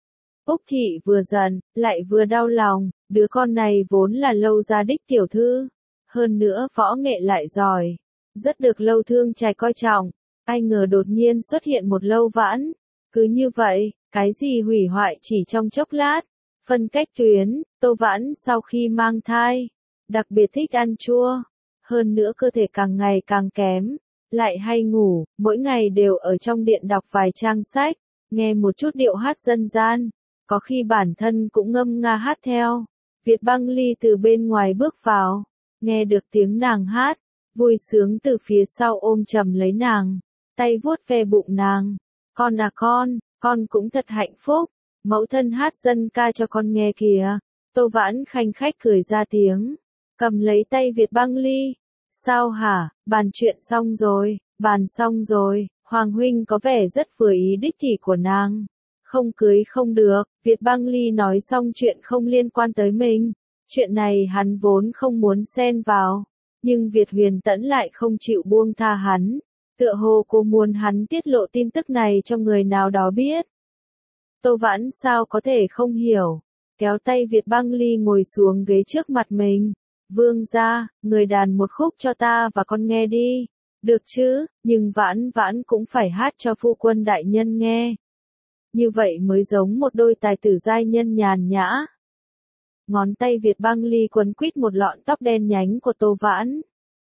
Úc thị vừa giận, lại vừa đau lòng, đứa con này vốn là Lâu gia đích tiểu thư, hơn nữa võ nghệ lại giỏi, rất được Lâu Thương Trạch coi trọng, ai ngờ đột nhiên xuất hiện một Lâu Vãn, cứ như vậy, cái gì hủy hoại chỉ trong chốc lát, phân cách tuyến, Tô Vãn sau khi mang thai, đặc biệt thích ăn chua, hơn nữa cơ thể càng ngày càng kém, lại hay ngủ, mỗi ngày đều ở trong điện đọc vài trang sách, nghe một chút điệu hát dân gian, có khi bản thân cũng ngâm nga hát theo. Việt Băng Ly từ bên ngoài bước vào, nghe được tiếng nàng hát, vui sướng từ phía sau ôm chầm lấy nàng, tay vuốt ve bụng nàng, con à con, con cũng thật hạnh phúc, mẫu thân hát dân ca cho con nghe kìa. Tô Vãn khanh khách cười ra tiếng, cầm lấy tay Việt Băng Ly, sao hả, bàn chuyện xong rồi, bàn xong rồi, Hoàng huynh có vẻ rất vừa ý đích thị của nàng. Không cưới không được, Việt Băng Ly nói xong chuyện không liên quan tới mình, chuyện này hắn vốn không muốn xen vào, nhưng Việt Huyền Tẫn lại không chịu buông tha hắn, tựa hồ cô muốn hắn tiết lộ tin tức này cho người nào đó biết. Tô Vãn sao có thể không hiểu, kéo tay Việt Băng Ly ngồi xuống ghế trước mặt mình, vương gia, người đàn một khúc cho ta và con nghe đi, được chứ, nhưng Vãn Vãn cũng phải hát cho phu quân đại nhân nghe. Như vậy mới giống một đôi tài tử giai nhân nhàn nhã. Ngón tay Việt Băng Ly quấn quýt một lọn tóc đen nhánh của Tô Vãn.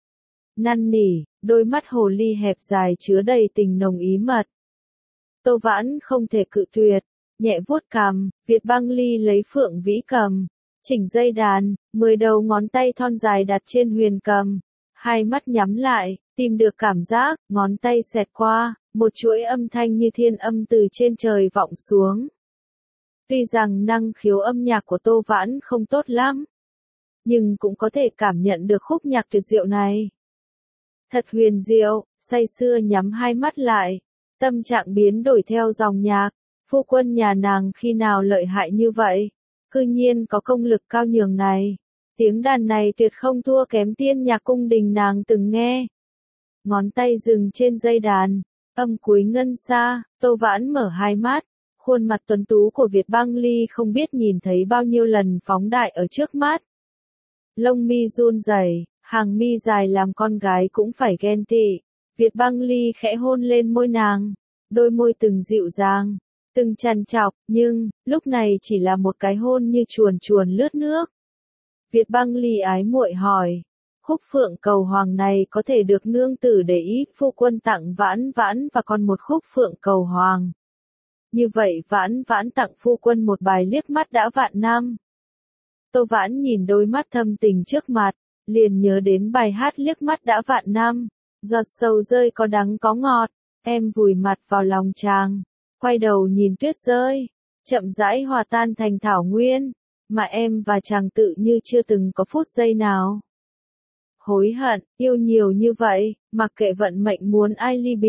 Năn nỉ, đôi mắt hồ ly hẹp dài chứa đầy tình nồng ý mật. Tô Vãn không thể cự tuyệt, nhẹ vuốt cằm, Việt Băng Ly lấy phượng vĩ cầm, chỉnh dây đàn, mười đầu ngón tay thon dài đặt trên huyền cầm, hai mắt nhắm lại, tìm được cảm giác, ngón tay xẹt qua, một chuỗi âm thanh như thiên âm từ trên trời vọng xuống. Tuy rằng năng khiếu âm nhạc của Tô Vãn không tốt lắm, nhưng cũng có thể cảm nhận được khúc nhạc tuyệt diệu này. Thật huyền diệu, say sưa nhắm hai mắt lại, tâm trạng biến đổi theo dòng nhạc, phu quân nhà nàng khi nào lợi hại như vậy, cư nhiên có công lực cao nhường này, tiếng đàn này tuyệt không thua kém tiên nhạc cung đình nàng từng nghe. Ngón tay dừng trên dây đàn, âm cuối ngân xa, Tô Vãn mở hai mắt, khuôn mặt tuấn tú của Việt Băng Ly không biết nhìn thấy bao nhiêu lần phóng đại ở trước mắt. Lông mi run rẩy, hàng mi dài làm con gái cũng phải ghen tị. Việt Băng Ly khẽ hôn lên môi nàng, đôi môi từng dịu dàng, từng trằn trọc, nhưng lúc này chỉ là một cái hôn như chuồn chuồn lướt nước. Việt Băng Ly ái muội hỏi, khúc phượng cầu hoàng này có thể được nương tử để ý phu quân tặng Vãn Vãn và còn một khúc phượng cầu hoàng. Như vậy Vãn Vãn tặng phu quân một bài liếc mắt đã vạn năm. Tô Vãn nhìn đôi mắt thâm tình trước mặt, liền nhớ đến bài hát liếc mắt đã vạn năm, giọt sầu rơi có đắng có ngọt, em vùi mặt vào lòng chàng, quay đầu nhìn tuyết rơi, chậm rãi hòa tan thành thảo nguyên, mà em và chàng tự như chưa từng có phút giây nào. Hối hận, yêu nhiều như vậy, mặc kệ vận mệnh muốn ai ly biệt,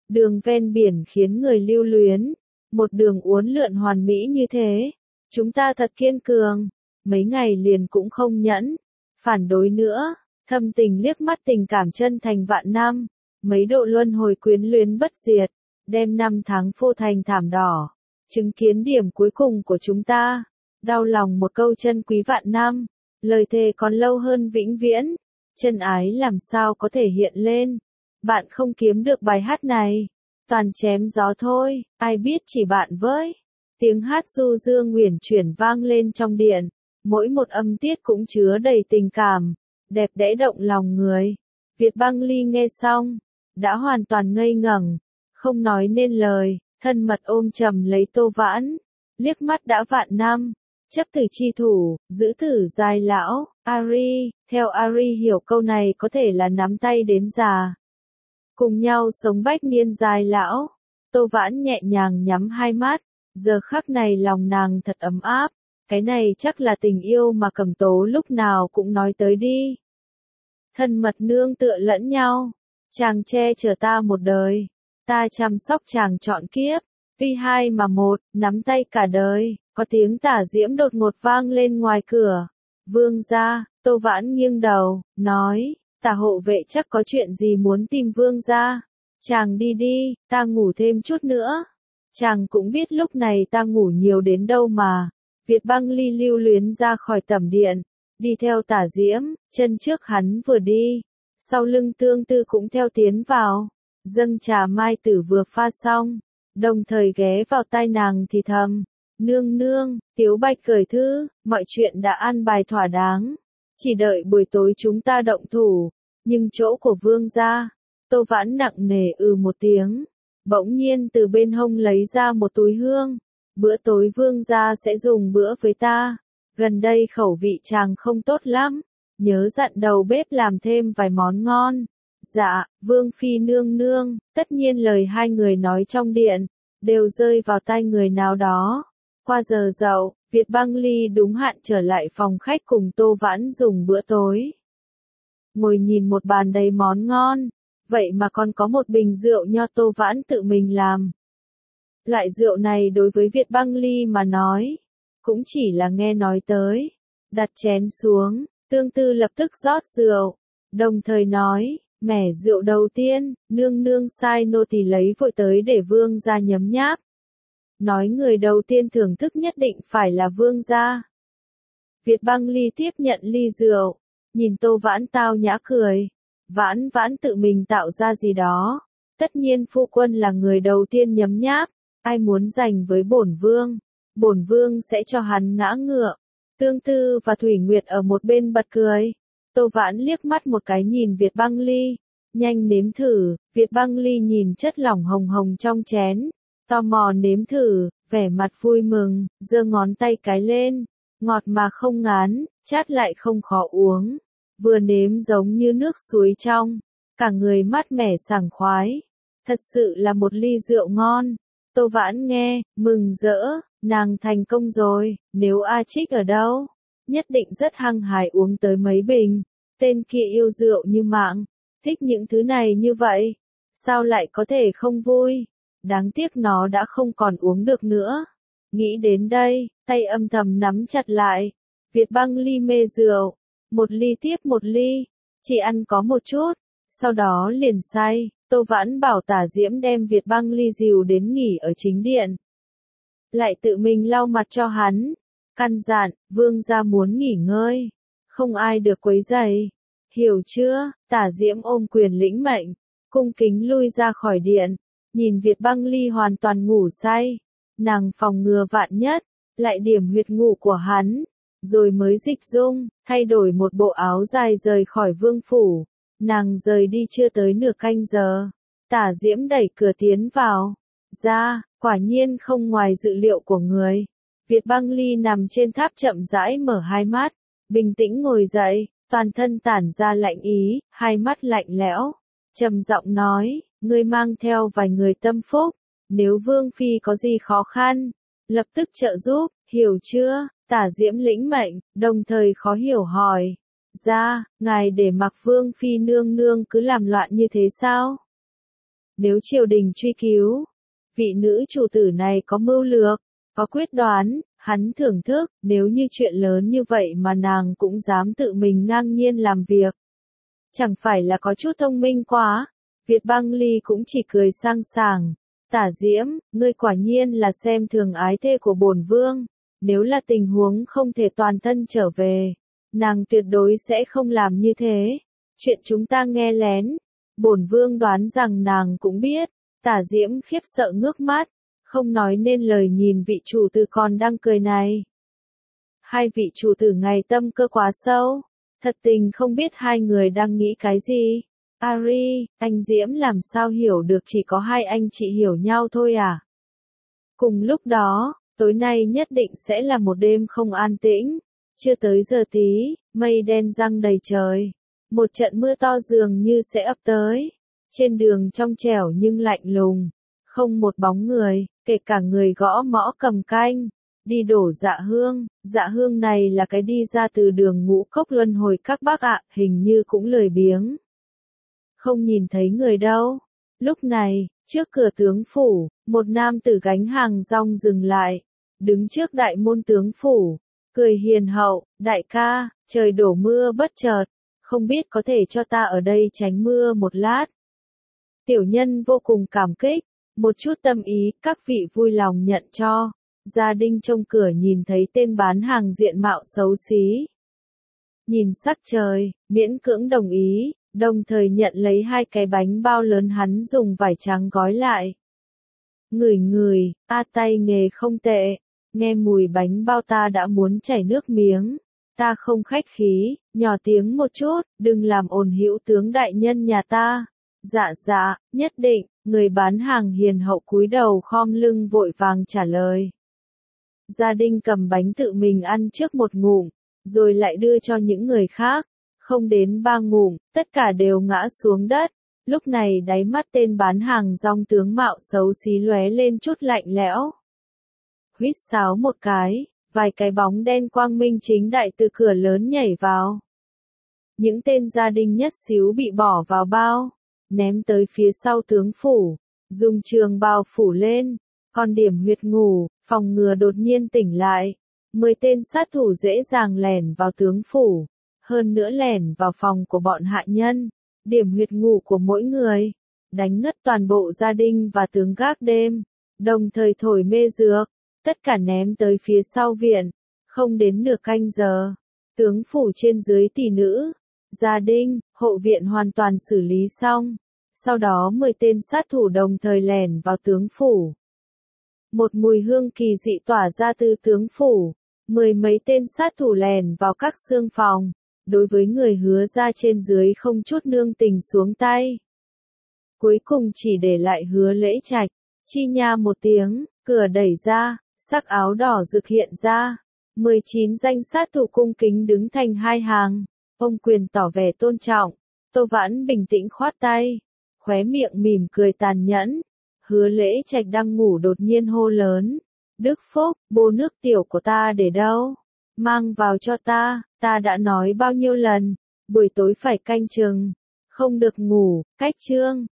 Đường ven biển khiến người lưu luyến, một đường uốn lượn hoàn mỹ như thế. Chúng ta thật kiên cường, mấy ngày liền cũng không nhẫn, phản đối nữa, thâm tình liếc mắt tình cảm chân thành vạn năm, mấy độ luân hồi quyến luyến bất diệt, đem năm tháng phô thành thảm đỏ, chứng kiến điểm cuối cùng của chúng ta, đau lòng một câu chân quý vạn năm, lời thề còn lâu hơn vĩnh viễn, chân ái làm sao có thể hiện lên, bạn không kiếm được bài hát này, toàn chém gió thôi, ai biết chỉ bạn với. Tiếng hát du dương uyển chuyển vang lên trong điện, mỗi một âm tiết cũng chứa đầy tình cảm, đẹp đẽ động lòng người. Việt Băng Ly nghe xong, đã hoàn toàn ngây ngẩn, không nói nên lời, thân mật ôm chầm lấy Tô Vãn, liếc mắt đã vạn năm, chấp tử chi thủ, giữ tử dài lão, Ari, theo Ari hiểu câu này có thể là nắm tay đến già. Cùng nhau sống bách niên dài lão, Tô Vãn nhẹ nhàng nhắm hai mắt, giờ khắc này lòng nàng thật ấm áp, cái này chắc là tình yêu mà Cẩm Tố lúc nào cũng nói tới đi. Thân mật nương tựa lẫn nhau, chàng che chở ta một đời, ta chăm sóc chàng trọn kiếp, vì hai mà một, nắm tay cả đời, có tiếng tả diễm đột ngột vang lên ngoài cửa. Vương gia, Tô Vãn nghiêng đầu, nói, tả hộ vệ chắc có chuyện gì muốn tìm vương gia. Chàng đi đi, ta ngủ thêm chút nữa. Chàng cũng biết lúc này ta ngủ nhiều đến đâu mà. Việt Băng Ly lưu luyến ra khỏi tẩm điện, đi theo tả diễm, chân trước hắn vừa đi, sau lưng Tương Tư cũng theo tiến vào, dâng trà mai tử vừa pha xong, đồng thời ghé vào tai nàng thì thầm, nương nương, Tiếu Bạch gửi thư, mọi chuyện đã an bài thỏa đáng, chỉ đợi buổi tối chúng ta động thủ, nhưng chỗ của vương gia. Tô Vãn nặng nề ừ một tiếng, bỗng nhiên từ bên hông lấy ra một túi hương, bữa tối vương gia sẽ dùng bữa với ta, gần đây khẩu vị chàng không tốt lắm, nhớ dặn đầu bếp làm thêm vài món ngon. Dạ, vương phi nương nương, tất nhiên lời hai người nói trong điện, đều rơi vào tai người nào đó. Qua giờ dậu, Việt Băng Ly đúng hạn trở lại phòng khách cùng Tô Vãn dùng bữa tối. Ngồi nhìn một bàn đầy món ngon, vậy mà còn có một bình rượu nho Tô Vãn tự mình làm. Loại rượu này đối với Việt Băng Ly mà nói, cũng chỉ là nghe nói tới. Đặt chén xuống, Tương Tư lập tức rót rượu, đồng thời nói, mẻ rượu đầu tiên, nương nương sai nô tỳ lấy vội tới để vương gia nhấm nháp. Nói người đầu tiên thưởng thức nhất định phải là vương gia. Việt Băng Ly tiếp nhận ly rượu, nhìn Tô Vãn tao nhã cười. Vãn Vãn tự mình tạo ra gì đó. Tất nhiên phu quân là người đầu tiên nhấm nháp, ai muốn giành với bổn vương, bổn vương sẽ cho hắn ngã ngựa. Tương Tư và Thủy Nguyệt ở một bên bật cười. Tô Vãn liếc mắt một cái nhìn Việt Băng Ly, nhanh nếm thử. Việt Băng Ly nhìn chất lỏng hồng hồng trong chén, tò mò nếm thử, vẻ mặt vui mừng, giơ ngón tay cái lên, ngọt mà không ngán, chát lại không khó uống, vừa nếm giống như nước suối trong, cả người mát mẻ sảng khoái, thật sự là một ly rượu ngon. Tô Vãn nghe, mừng rỡ, nàng thành công rồi, nếu A Trích ở đâu, nhất định rất hăng hái uống tới mấy bình, tên kia yêu rượu như mạng, thích những thứ này như vậy, sao lại có thể không vui, đáng tiếc nó đã không còn uống được nữa. Nghĩ đến đây, tay âm thầm nắm chặt lại, Việt Băng Ly mê rượu, một ly tiếp một ly, chỉ ăn có một chút, sau đó liền say. Tô Vãn bảo Tả Diễm đem Việt Băng Ly dìu đến nghỉ ở chính điện. Lại tự mình lau mặt cho hắn. Căn dặn, vương gia muốn nghỉ ngơi. Không ai được quấy rầy. Hiểu chưa? Tả Diễm ôm quyền lĩnh mệnh. Cung kính lui ra khỏi điện. Nhìn Việt Băng Ly hoàn toàn ngủ say. Nàng phòng ngừa vạn nhất. Lại điểm huyệt ngủ của hắn. Rồi mới dịch dung, thay đổi một bộ áo dài rời khỏi vương phủ. Nàng rời đi chưa tới nửa canh giờ. Tả Diễm đẩy cửa tiến vào. Ra, quả nhiên không ngoài dự liệu của người. Việt Băng Ly nằm trên tháp chậm rãi mở hai mắt. Bình tĩnh ngồi dậy, toàn thân tản ra lạnh ý, hai mắt lạnh lẽo. Trầm giọng nói, ngươi mang theo vài người tâm phúc. Nếu Vương Phi có gì khó khăn, lập tức trợ giúp, hiểu chưa? Tả Diễm lĩnh mệnh, đồng thời khó hiểu hỏi. Ra, ngài để mặc Vương Phi nương nương cứ làm loạn như thế sao? Nếu triều đình truy cứu, vị nữ chủ tử này có mưu lược, có quyết đoán, hắn thưởng thức, nếu như chuyện lớn như vậy mà nàng cũng dám tự mình ngang nhiên làm việc. Chẳng phải là có chút thông minh quá, Việt Băng Ly cũng chỉ cười sang sảng. Tả Diễm, ngươi quả nhiên là xem thường ái thê của bổn vương, nếu là tình huống không thể toàn thân trở về, nàng tuyệt đối sẽ không làm như thế. Chuyện chúng ta nghe lén, bổn vương đoán rằng nàng cũng biết. Tả Diễm khiếp sợ ngước mắt, không nói nên lời nhìn vị chủ tử còn đang cười này. Hai vị chủ tử ngày tâm cơ quá sâu, thật tình không biết hai người đang nghĩ cái gì. Ari, anh Diễm làm sao hiểu được chỉ có hai anh chị hiểu nhau thôi à? Cùng lúc đó, tối nay nhất định sẽ là một đêm không an tĩnh. Chưa tới giờ tí, mây đen giăng đầy trời. Một trận mưa to dường như sẽ ập tới. Trên đường trong trẻo nhưng lạnh lùng. Không một bóng người, kể cả người gõ mõ cầm canh. Đi đổ dạ hương, dạ hương này là cái đi ra từ đường Ngũ Cốc luân hồi các bác ạ, hình như cũng lười biếng. Không nhìn thấy người đâu. Lúc này, trước cửa tướng phủ, một nam tử gánh hàng rong dừng lại, đứng trước đại môn tướng phủ, cười hiền hậu, đại ca, trời đổ mưa bất chợt, không biết có thể cho ta ở đây tránh mưa một lát. Tiểu nhân vô cùng cảm kích, một chút tâm ý, các vị vui lòng nhận cho. Gia Đinh trông cửa nhìn thấy tên bán hàng diện mạo xấu xí. Nhìn sắc trời, miễn cưỡng đồng ý, đồng thời nhận lấy hai cái bánh bao lớn hắn dùng vải trắng gói lại. Ngửi ngửi, a tay nghề không tệ, nghe mùi bánh bao ta đã muốn chảy nước miếng. Ta không khách khí, nhỏ tiếng một chút, đừng làm ồn hữu tướng đại nhân nhà ta. Dạ dạ, nhất định, người bán hàng hiền hậu cúi đầu khom lưng vội vàng trả lời. Gia Đinh cầm bánh tự mình ăn trước một ngụm, rồi lại đưa cho những người khác. Không đến ba ngụm, tất cả đều ngã xuống đất. Lúc này đáy mắt tên bán hàng rong tướng mạo xấu xí lóe lên chút lạnh lẽo. Huýt sáo một cái, vài cái bóng đen quang minh chính đại từ cửa lớn nhảy vào. Những tên gia đình nhất xíu bị bỏ vào bao, ném tới phía sau tướng phủ, dùng trường bào phủ lên, còn điểm huyệt ngủ, phòng ngừa đột nhiên tỉnh lại. Mười tên sát thủ dễ dàng lẻn vào tướng phủ, hơn nữa lẻn vào phòng của bọn hạ nhân, điểm huyệt ngủ của mỗi người, đánh ngất toàn bộ gia đình và tướng gác đêm, đồng thời thổi mê dược, tất cả ném tới phía sau viện. Không đến nửa canh giờ, tướng phủ trên dưới tỷ nữ, gia đình, hộ viện hoàn toàn xử lý xong. Sau đó mười tên sát thủ đồng thời lẻn vào tướng phủ. Một mùi hương kỳ dị tỏa ra từ tướng phủ, mười mấy tên sát thủ lẻn vào các xương phòng, đối với người Hứa ra trên dưới không chút nương tình xuống tay. Cuối cùng chỉ để lại Hứa Lễ Trạch, chi nha một tiếng, cửa đẩy ra, sắc áo đỏ rực hiện ra, mười chín danh sát thủ cung kính đứng thành hai hàng, ông quyền tỏ vẻ tôn trọng, Tô Vãn bình tĩnh khoát tay, khóe miệng mỉm cười tàn nhẫn. Hứa Lễ Trạch đang ngủ đột nhiên hô lớn, Đức Phúc, bô nước tiểu của ta để đâu? Mang vào cho ta, ta đã nói bao nhiêu lần, buổi tối phải canh chừng, không được ngủ, cách chương.